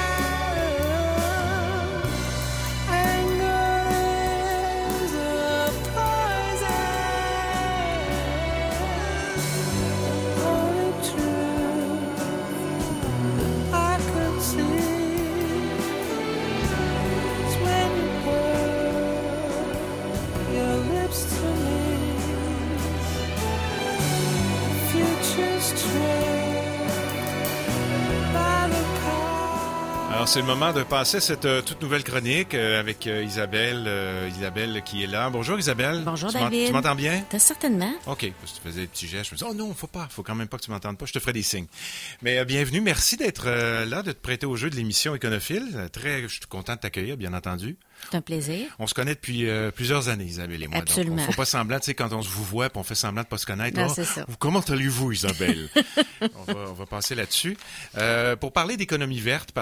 Speaker 2: Alors, c'est le moment de passer cette euh, toute nouvelle chronique euh, avec euh, Isabelle, euh, Isabelle qui est là. Bonjour Isabelle.
Speaker 9: Bonjour
Speaker 2: tu
Speaker 9: David.
Speaker 2: Tu m'entends bien?
Speaker 9: T'as certainement.
Speaker 2: OK. Parce que tu faisais des petits gestes. Je me disais, oh non, faut pas. Faut quand même pas que tu m'entendes pas. Je te ferai des signes. Mais euh, bienvenue. Merci d'être euh, là, de te prêter au jeu de l'émission Éconophile. Très, je suis content de t'accueillir, bien entendu.
Speaker 9: C'est un plaisir.
Speaker 2: On se connaît depuis euh, plusieurs années, Isabelle et moi.
Speaker 9: Absolument.
Speaker 2: Donc, on ne faut pas semblant, tu sais, quand on se vous voit, puis on fait semblant de ne pas se connaître.
Speaker 9: Non,
Speaker 2: oh,
Speaker 9: c'est ça.
Speaker 2: Comment allez-vous, Isabelle? on, va, on va passer là-dessus. Euh, pour parler d'économie verte, parce qu'on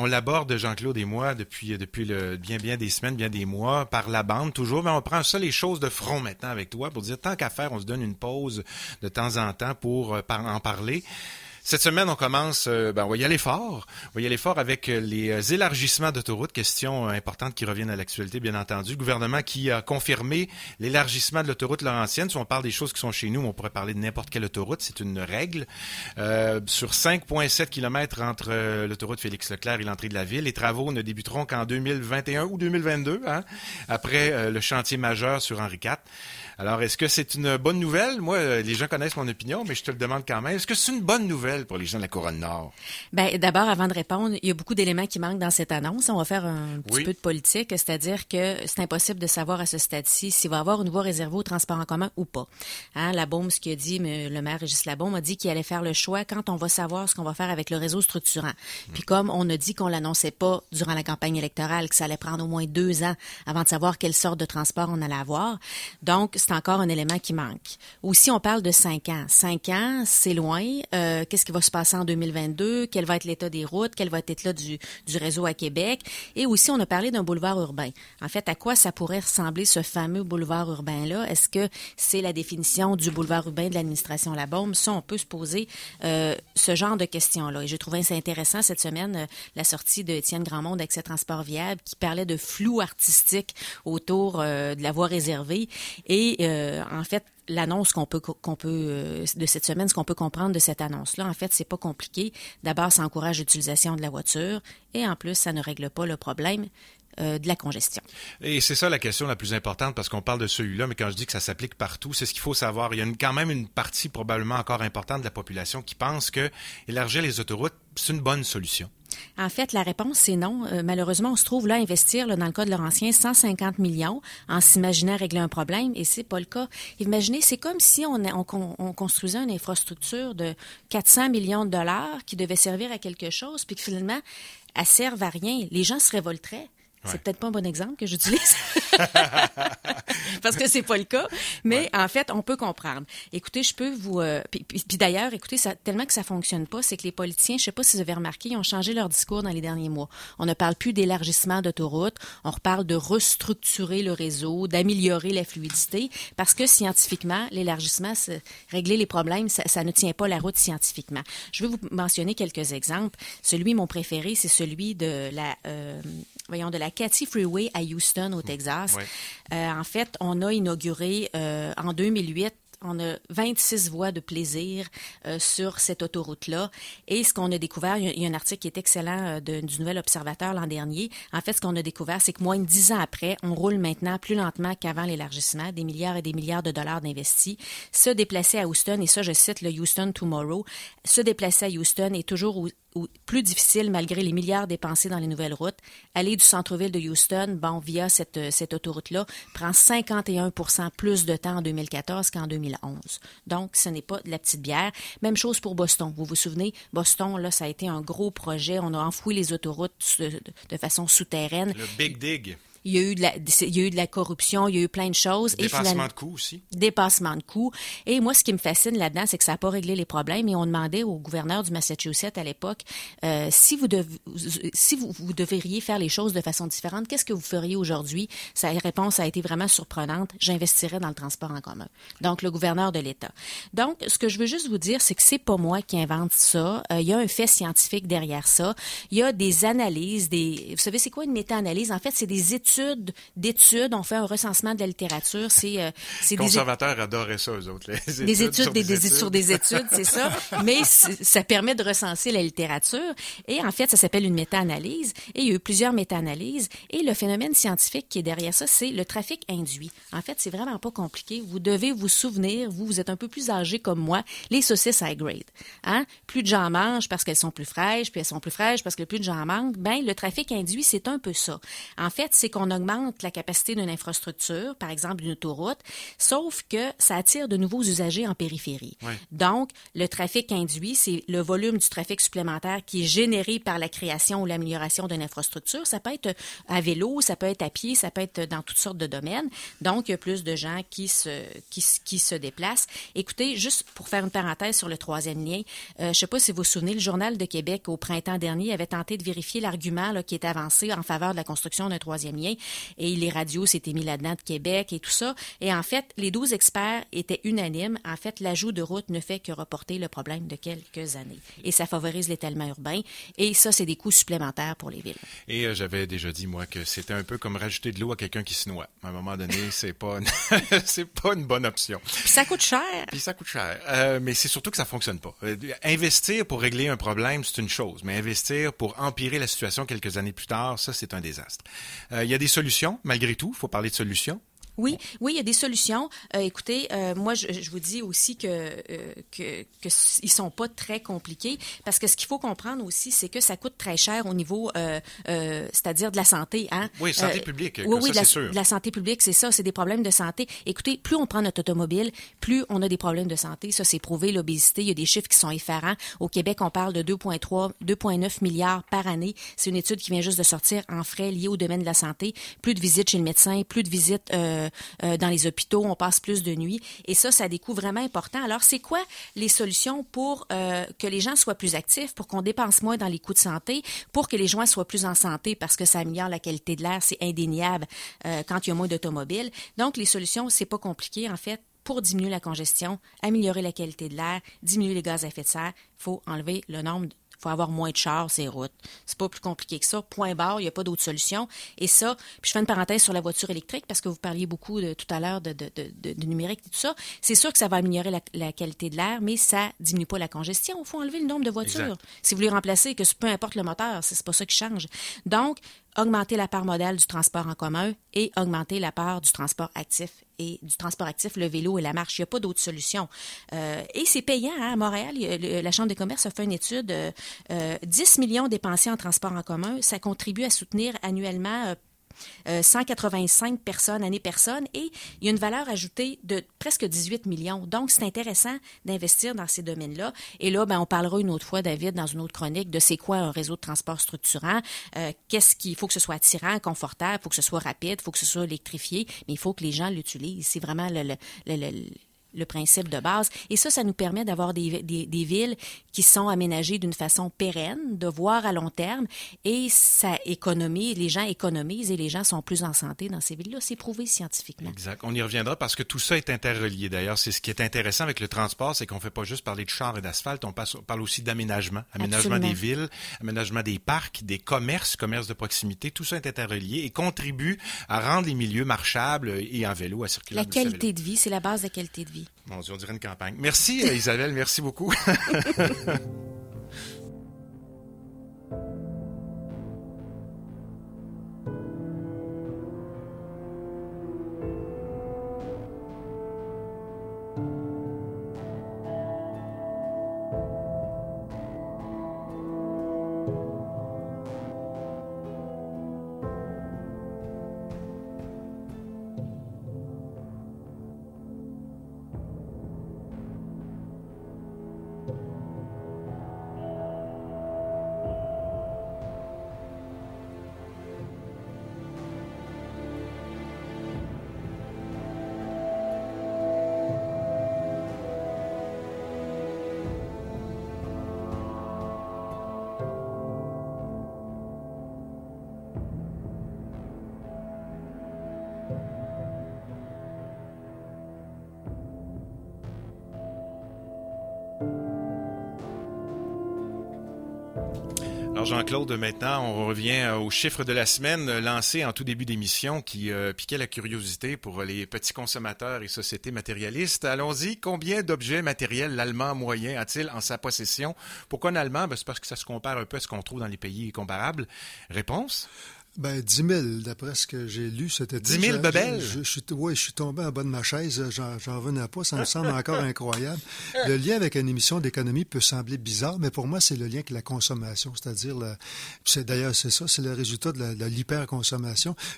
Speaker 2: on l'aborde, Jean-Claude et moi, depuis depuis le bien bien des semaines, bien des mois, par la bande toujours, mais on prend ça les choses de front maintenant avec toi pour dire tant qu'à faire, on se donne une pause de temps en temps pour euh, par, en parler. Cette semaine, on commence, euh, ben, on va y aller fort. On va y aller fort avec euh, les euh, élargissements d'autoroutes, question euh, importante qui reviennent à l'actualité, bien entendu. Le gouvernement qui a confirmé l'élargissement de l'autoroute Laurentienne. Si on parle des choses qui sont chez nous, on pourrait parler de n'importe quelle autoroute, c'est une règle. Euh, sur cinq virgule sept kilomètres entre euh, l'autoroute Félix-Leclerc et l'entrée de la ville, les travaux ne débuteront qu'en deux mille vingt et un ou deux mille vingt-deux, hein, après euh, le chantier majeur sur Henri quatre. Alors, est-ce que c'est une bonne nouvelle? Moi, les gens connaissent mon opinion, mais je te le demande quand même. Est-ce que c'est une bonne nouvelle pour les gens de la Couronne-Nord?
Speaker 9: Ben, d'abord, avant de répondre, il y a beaucoup d'éléments qui manquent dans cette annonce. On va faire un petit
Speaker 2: Oui.
Speaker 9: peu de politique, c'est-à-dire que c'est impossible de savoir à ce stade-ci s'il va y avoir une voie réservée au transport en commun ou pas. Hein, Labaume, ce qu'il a dit, mais le maire Régis Labaume a dit qu'il allait faire le choix quand on va savoir ce qu'on va faire avec le réseau structurant. Puis comme on a dit qu'on l'annonçait pas durant la campagne électorale, que ça allait prendre au moins deux ans avant de savoir quelle sorte de transport on allait avoir. Donc, c'est encore un élément qui manque. Aussi, on parle de cinq ans. Cinq ans, c'est loin. Euh, qu'est-ce qui va se passer en deux mille vingt-deux? Quel va être l'état des routes? Quel va être l'état du, du réseau à Québec? Et aussi, on a parlé d'un boulevard urbain. En fait, à quoi ça pourrait ressembler ce fameux boulevard urbain-là? Est-ce que c'est la définition du boulevard urbain de l'administration Labaume? Ça, on peut se poser euh, ce genre de questions-là. Et j'ai trouvé ça intéressant cette semaine, euh, la sortie de Étienne Grandmonde avec ses transports viables qui parlait de flou artistique autour euh, de la voie réservée. Et euh, en fait, l'annonce qu'on peut qu'on peut euh, de cette semaine, ce qu'on peut comprendre de cette annonce-là, en fait, c'est pas compliqué. D'abord, ça encourage l'utilisation de la voiture et en plus, ça ne règle pas le problème euh, de la congestion.
Speaker 2: Et c'est ça la question la plus importante parce qu'on parle de celui-là, mais quand je dis que ça s'applique partout, c'est ce qu'il faut savoir. Il y a une, quand même une partie probablement encore importante de la population qui pense que élargir les autoroutes, c'est une bonne solution.
Speaker 9: En fait, la réponse, c'est non. Euh, malheureusement, on se trouve là à investir, là, dans le cas de Laurentien, cent cinquante millions en s'imaginant régler un problème, et c'est pas le cas. Imaginez, c'est comme si on, on, on construisait une infrastructure de quatre cents millions de dollars qui devait servir à quelque chose, puis que finalement, elle serve à rien. Les gens se révolteraient. C'est ouais. peut-être pas un bon exemple que j'utilise parce que c'est pas le cas, mais ouais. en fait, on peut comprendre. Écoutez, je peux vous... Euh, puis, puis, puis d'ailleurs, écoutez, ça, tellement que ça fonctionne pas, c'est que les politiciens, je sais pas si vous avez remarqué, ils ont changé leur discours dans les derniers mois. On ne parle plus d'élargissement d'autoroutes, on reparle de restructurer le réseau, d'améliorer la fluidité, parce que scientifiquement, l'élargissement, régler les problèmes, ça, ça ne tient pas la route scientifiquement. Je vais vous mentionner quelques exemples. Celui, mon préféré, c'est celui de la... Euh, voyons, de la Cathy Freeway à Houston, au Texas. Ouais. Euh, en fait, on a inauguré euh, en deux mille huit, on a vingt-six voies de plaisir euh, sur cette autoroute-là. Et ce qu'on a découvert, il y a, il y a un article qui est excellent euh, de, du Nouvel Observateur l'an dernier. En fait, ce qu'on a découvert, c'est que moins de dix ans après, on roule maintenant plus lentement qu'avant l'élargissement, des milliards et des milliards de dollars d'investis. Se déplacer à Houston, et ça, je cite le Houston Tomorrow, se déplacer à Houston est toujours où, où, plus difficile malgré les milliards dépensés dans les nouvelles routes. Aller du centre-ville de Houston, bon, via cette, cette autoroute-là, prend cinquante et un pour cent plus de temps en deux mille quatorze qu'en deux mille onze. Donc, ce n'est pas de la petite bière. Même chose pour Boston. Vous vous souvenez, Boston, là, ça a été un gros projet. On a enfoui les autoroutes de, de, de façon souterraine.
Speaker 2: Le Big Dig.
Speaker 9: Il y a eu de la, il y a eu de la corruption, il y a eu plein de choses.
Speaker 2: Dépassement
Speaker 9: et finalement,
Speaker 2: de coûts aussi.
Speaker 9: Dépassement de coûts. Et moi, ce qui me fascine là-dedans, c'est que ça n'a pas réglé les problèmes. Et on demandait au gouverneur du Massachusetts à l'époque, euh, si vous dev, si vous, vous devriez faire les choses de façon différente, qu'est-ce que vous feriez aujourd'hui? Sa réponse a été vraiment surprenante. J'investirais dans le transport en commun. Donc, le gouverneur de l'État. Donc, ce que je veux juste vous dire, c'est que c'est pas moi qui invente ça. Euh, il y a un fait scientifique derrière ça. Il y a des analyses, des, vous savez, c'est quoi une méta-analyse? En fait, c'est des études d'études, on fait un recensement de la littérature. C'est, euh, c'est
Speaker 2: les conservateurs des... adoraient ça, eux autres. Les études,
Speaker 9: des études,
Speaker 2: sur
Speaker 9: des,
Speaker 2: des,
Speaker 9: des
Speaker 2: études.
Speaker 9: sur des études, c'est ça. Mais ça permet de recenser la littérature. Et en fait, ça s'appelle une méta-analyse. Et il y a eu plusieurs méta-analyses. Et le phénomène scientifique qui est derrière ça, c'est le trafic induit. En fait, c'est vraiment pas compliqué. Vous devez vous souvenir, vous, vous êtes un peu plus âgé comme moi, les saucisses high grade. Hein? Plus de gens mangent parce qu'elles sont plus fraîches, puis elles sont plus fraîches parce que plus de gens mangent. Ben, le trafic induit, c'est un peu ça. En fait, c'est qu'on on augmente la capacité d'une infrastructure, par exemple une autoroute, sauf que ça attire de nouveaux usagers en périphérie.
Speaker 2: Ouais.
Speaker 9: Donc, le trafic induit, c'est le volume du trafic supplémentaire qui est généré par la création ou l'amélioration d'une infrastructure. Ça peut être à vélo, ça peut être à pied, ça peut être dans toutes sortes de domaines. Donc, il y a plus de gens qui se, qui, qui se déplacent. Écoutez, juste pour faire une parenthèse sur le troisième lien, euh, je ne sais pas si vous vous souvenez, le Journal de Québec, au printemps dernier, avait tenté de vérifier l'argument là, qui est avancé en faveur de la construction d'un troisième lien. Et les radios s'étaient mis là-dedans de Québec et tout ça. Et en fait, les douze experts étaient unanimes. En fait, l'ajout de routes ne fait que reporter le problème de quelques années. Et ça favorise l'étalement urbain. Et ça, c'est des coûts supplémentaires pour les villes.
Speaker 2: Et euh, j'avais déjà dit, moi, que c'était un peu comme rajouter de l'eau à quelqu'un qui se noie. À un moment donné, c'est pas une... c'est pas une bonne option.
Speaker 9: Puis ça coûte cher.
Speaker 2: Puis ça coûte cher. Euh, mais c'est surtout que ça fonctionne pas. Euh, investir pour régler un problème, c'est une chose. Mais investir pour empirer la situation quelques années plus tard, ça, c'est un désastre. Euh, il y a des solutions, malgré tout. Il faut parler de solutions.
Speaker 9: Oui, oui, il y a des solutions. Euh, écoutez, euh, moi, je, je vous dis aussi que, euh, que que ils sont pas très compliqués parce que ce qu'il faut comprendre aussi, c'est que ça coûte très cher au niveau, euh, euh, c'est-à-dire de la santé, hein.
Speaker 2: Oui, santé
Speaker 9: euh,
Speaker 2: publique.
Speaker 9: Oui, oui,
Speaker 2: ça,
Speaker 9: de la,
Speaker 2: c'est sûr.
Speaker 9: de la santé publique, c'est ça, c'est des problèmes de santé. Écoutez, plus on prend notre automobile, plus on a des problèmes de santé. Ça, c'est prouvé. L'obésité, il y a des chiffres qui sont effarants. Au Québec, on parle de deux virgule trois, deux virgule neuf milliards par année. C'est une étude qui vient juste de sortir en frais liés au domaine de la santé. Plus de visites chez le médecin, plus de visites euh, euh, dans les hôpitaux, on passe plus de nuits. Et ça, ça a des coûts vraiment importants. Alors, c'est quoi les solutions pour euh, que les gens soient plus actifs, pour qu'on dépense moins dans les coûts de santé, pour que les gens soient plus en santé parce que ça améliore la qualité de l'air, c'est indéniable euh, quand il y a moins d'automobiles. Donc, les solutions, c'est pas compliqué, en fait. Pour diminuer la congestion, améliorer la qualité de l'air, diminuer les gaz à effet de serre, il faut enlever le nombre de Il faut avoir moins de chars sur les routes. C'est pas plus compliqué que ça. Point barre, il n'y a pas d'autre solution. Et ça, puis je fais une parenthèse sur la voiture électrique parce que vous parliez beaucoup de, tout à l'heure de, de, de, de, de numérique et tout ça. C'est sûr que ça va améliorer la, la qualité de l'air, mais ça diminue pas la congestion. Il faut enlever le nombre de voitures. Exact. Si vous voulez remplacer, que peu importe le moteur, c'est, c'est pas ça qui change. Donc, augmenter la part modale du transport en commun et augmenter la part du transport actif. Et du transport actif, le vélo et la marche, il n'y a pas d'autre solution. Euh, et c'est payant, hein, à Montréal, le, la Chambre des commerces a fait une étude, euh, euh, dix millions dépensés en transport en commun, ça contribue à soutenir annuellement euh, Euh, cent quatre-vingt-cinq personnes, année personne, et il y a une valeur ajoutée de presque dix-huit millions. Donc, c'est intéressant d'investir dans ces domaines-là. Et là, ben, on parlera une autre fois, David, dans une autre chronique, de c'est quoi un réseau de transport structurant, euh, qu'est-ce qu'il faut que ce soit attirant, confortable, il faut que ce soit rapide, il faut que ce soit électrifié, mais il faut que les gens l'utilisent. C'est vraiment le... le, le, le le principe de base. Et ça, ça nous permet d'avoir des, des, des villes qui sont aménagées d'une façon pérenne, de voir à long terme, et ça économise, les gens économisent et les gens sont plus en santé dans ces villes-là. C'est prouvé scientifiquement.
Speaker 2: Exact. On y reviendra parce que tout ça est interrelié. D'ailleurs, c'est ce qui est intéressant avec le transport, c'est qu'on ne fait pas juste parler de chars et d'asphalte, on parle aussi d'aménagement. Aménagement Absolument. Des villes, aménagement des parcs, des commerces, commerces de proximité. Tout ça est interrelié et contribue à rendre les milieux marchables et en vélo à circuler.
Speaker 9: La qualité de vie, c'est la base de la qualité de vie.
Speaker 2: Mon Dieu, on dirait une campagne. Merci Isabelle, merci beaucoup. Alors Jean-Claude, maintenant, on revient aux chiffres de la semaine lancés en tout début d'émission qui euh, piquaient la curiosité pour les petits consommateurs et sociétés matérialistes. Allons-y, combien d'objets matériels l'Allemand moyen a-t-il en sa possession? Pourquoi un Allemand? Ben, c'est parce que ça se compare un peu à ce qu'on trouve dans les pays comparables. Réponse?
Speaker 5: Ben, dix mille, d'après ce que j'ai lu cet été.
Speaker 2: dix mille bebelles?
Speaker 5: Je, je, je, oui, je suis tombé en bas de ma chaise, j'en, j'en revenais pas, ça me semble encore incroyable. Le lien avec une émission d'économie peut sembler bizarre, mais pour moi, c'est le lien avec la consommation, c'est-à-dire, la, c'est, d'ailleurs, c'est ça, c'est le résultat de, la, de l'hyperconsommation.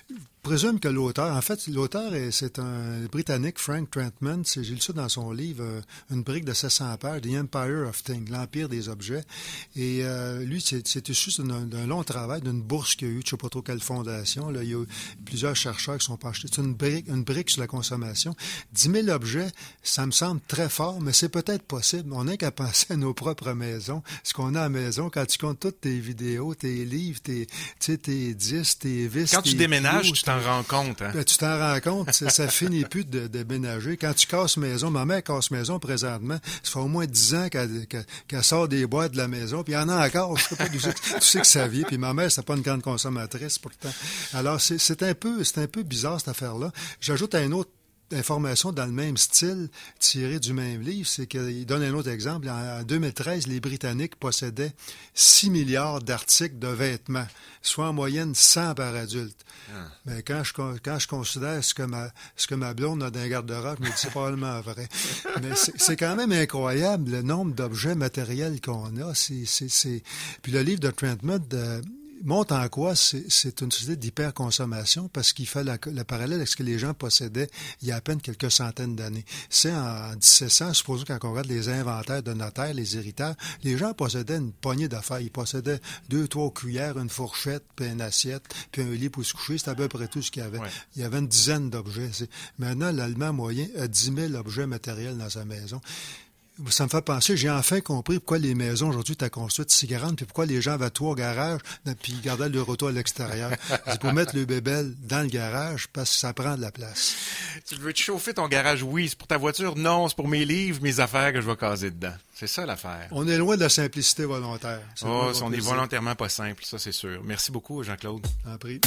Speaker 5: présume que l'auteur, en fait, l'auteur, est, c'est un Britannique, Frank Trentman. C'est, j'ai lu ça dans son livre, euh, une brique de sept cents pages, The Empire of Things, l'Empire des objets. Et euh, lui, c'est, c'est issu d'un, d'un long travail, d'une bourse qu'il y a eu, je ne sais pas trop quelle fondation. Là, il y a eu plusieurs chercheurs qui sont penchés. C'est une brique, une brique sur la consommation. dix mille objets, ça me semble très fort, mais c'est peut-être possible. On n'a qu'à penser à nos propres maisons. Ce qu'on a à la maison, quand tu comptes toutes tes vidéos, tes livres, tes, tu sais, tes disques, tes vis.
Speaker 2: Quand tu déménages, clous, tu t'en rends compte. Hein?
Speaker 5: Tu t'en rends compte, ça, ça finit plus de, de déménager. Quand tu casses maison, ma mère casse maison présentement, ça fait au moins dix ans qu'elle, qu'elle, qu'elle sort des boîtes de la maison, puis il y en a encore, je sais pas d'où c'est, tu sais que ça vient, puis ma mère, c'est pas une grande consommatrice pourtant. Alors, c'est, c'est un peu, c'est un peu bizarre cette affaire-là. J'ajoute un autre information dans le même style, tirée du même livre, c'est qu'il donne un autre exemple. En deux mille treize, les Britanniques possédaient six milliards d'articles de vêtements, soit en moyenne cent par adulte. Ah. Mais quand je, quand je considère ce que ma, ce que ma blonde a dans un garde-robe, je me dis c'est probablement vrai. Mais c'est, c'est quand même incroyable le nombre d'objets matériels qu'on a. C'est, c'est, c'est... Puis le livre de Trentman de montre en quoi c'est, c'est une société d'hyperconsommation parce qu'il fait la, le parallèle avec ce que les gens possédaient il y a à peine quelques centaines d'années. C'est en dix-sept cents, supposons quand on regarde les inventaires de notaires, les héritaires, les gens possédaient une poignée d'affaires. Ils possédaient deux, trois cuillères, une fourchette, puis une assiette, puis un lit pour se coucher. C'était à peu près tout ce qu'il y avait. Ouais. Il y avait une dizaine d'objets. C'est... Maintenant, l'Allemand moyen a dix mille objets matériels dans sa maison. Ça me fait penser, j'ai enfin compris pourquoi les maisons aujourd'hui étaient construites si grandes, puis pourquoi les gens avaient trois garages, puis ils gardaient leur auto à l'extérieur. C'est pour mettre le bébel dans le garage, parce que ça prend de la place.
Speaker 2: Tu veux te chauffer ton garage? Oui. C'est pour ta voiture? Non. C'est pour mes livres, mes affaires que je vais caser dedans. C'est ça l'affaire.
Speaker 5: On est loin de la simplicité volontaire.
Speaker 2: C'est oh, on est volontairement pas simple, ça c'est sûr. Merci beaucoup, Jean-Claude.
Speaker 5: En prie.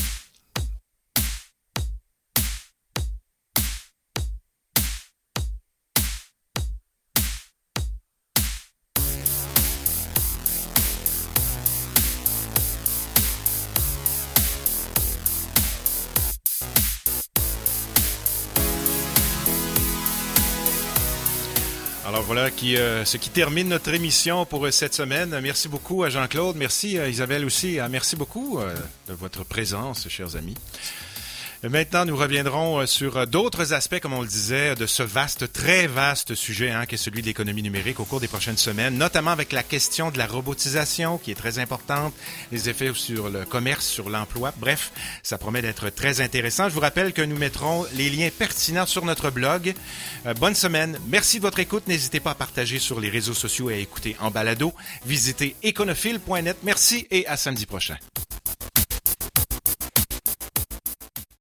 Speaker 2: Alors voilà qui, euh, ce qui termine notre émission pour euh, cette semaine. Merci beaucoup à Jean-Claude. Merci à Isabelle aussi. Ah, merci beaucoup euh, de votre présence, chers amis. Maintenant, nous reviendrons sur d'autres aspects, comme on le disait, de ce vaste, très vaste sujet hein, qui est celui de l'économie numérique au cours des prochaines semaines, notamment avec la question de la robotisation qui est très importante, les effets sur le commerce, sur l'emploi. Bref, ça promet d'être très intéressant. Je vous rappelle que nous mettrons les liens pertinents sur notre blog. Euh, bonne semaine. Merci de votre écoute. N'hésitez pas à partager sur les réseaux sociaux et à écouter en balado. Visitez econophile point net. Merci et à samedi prochain.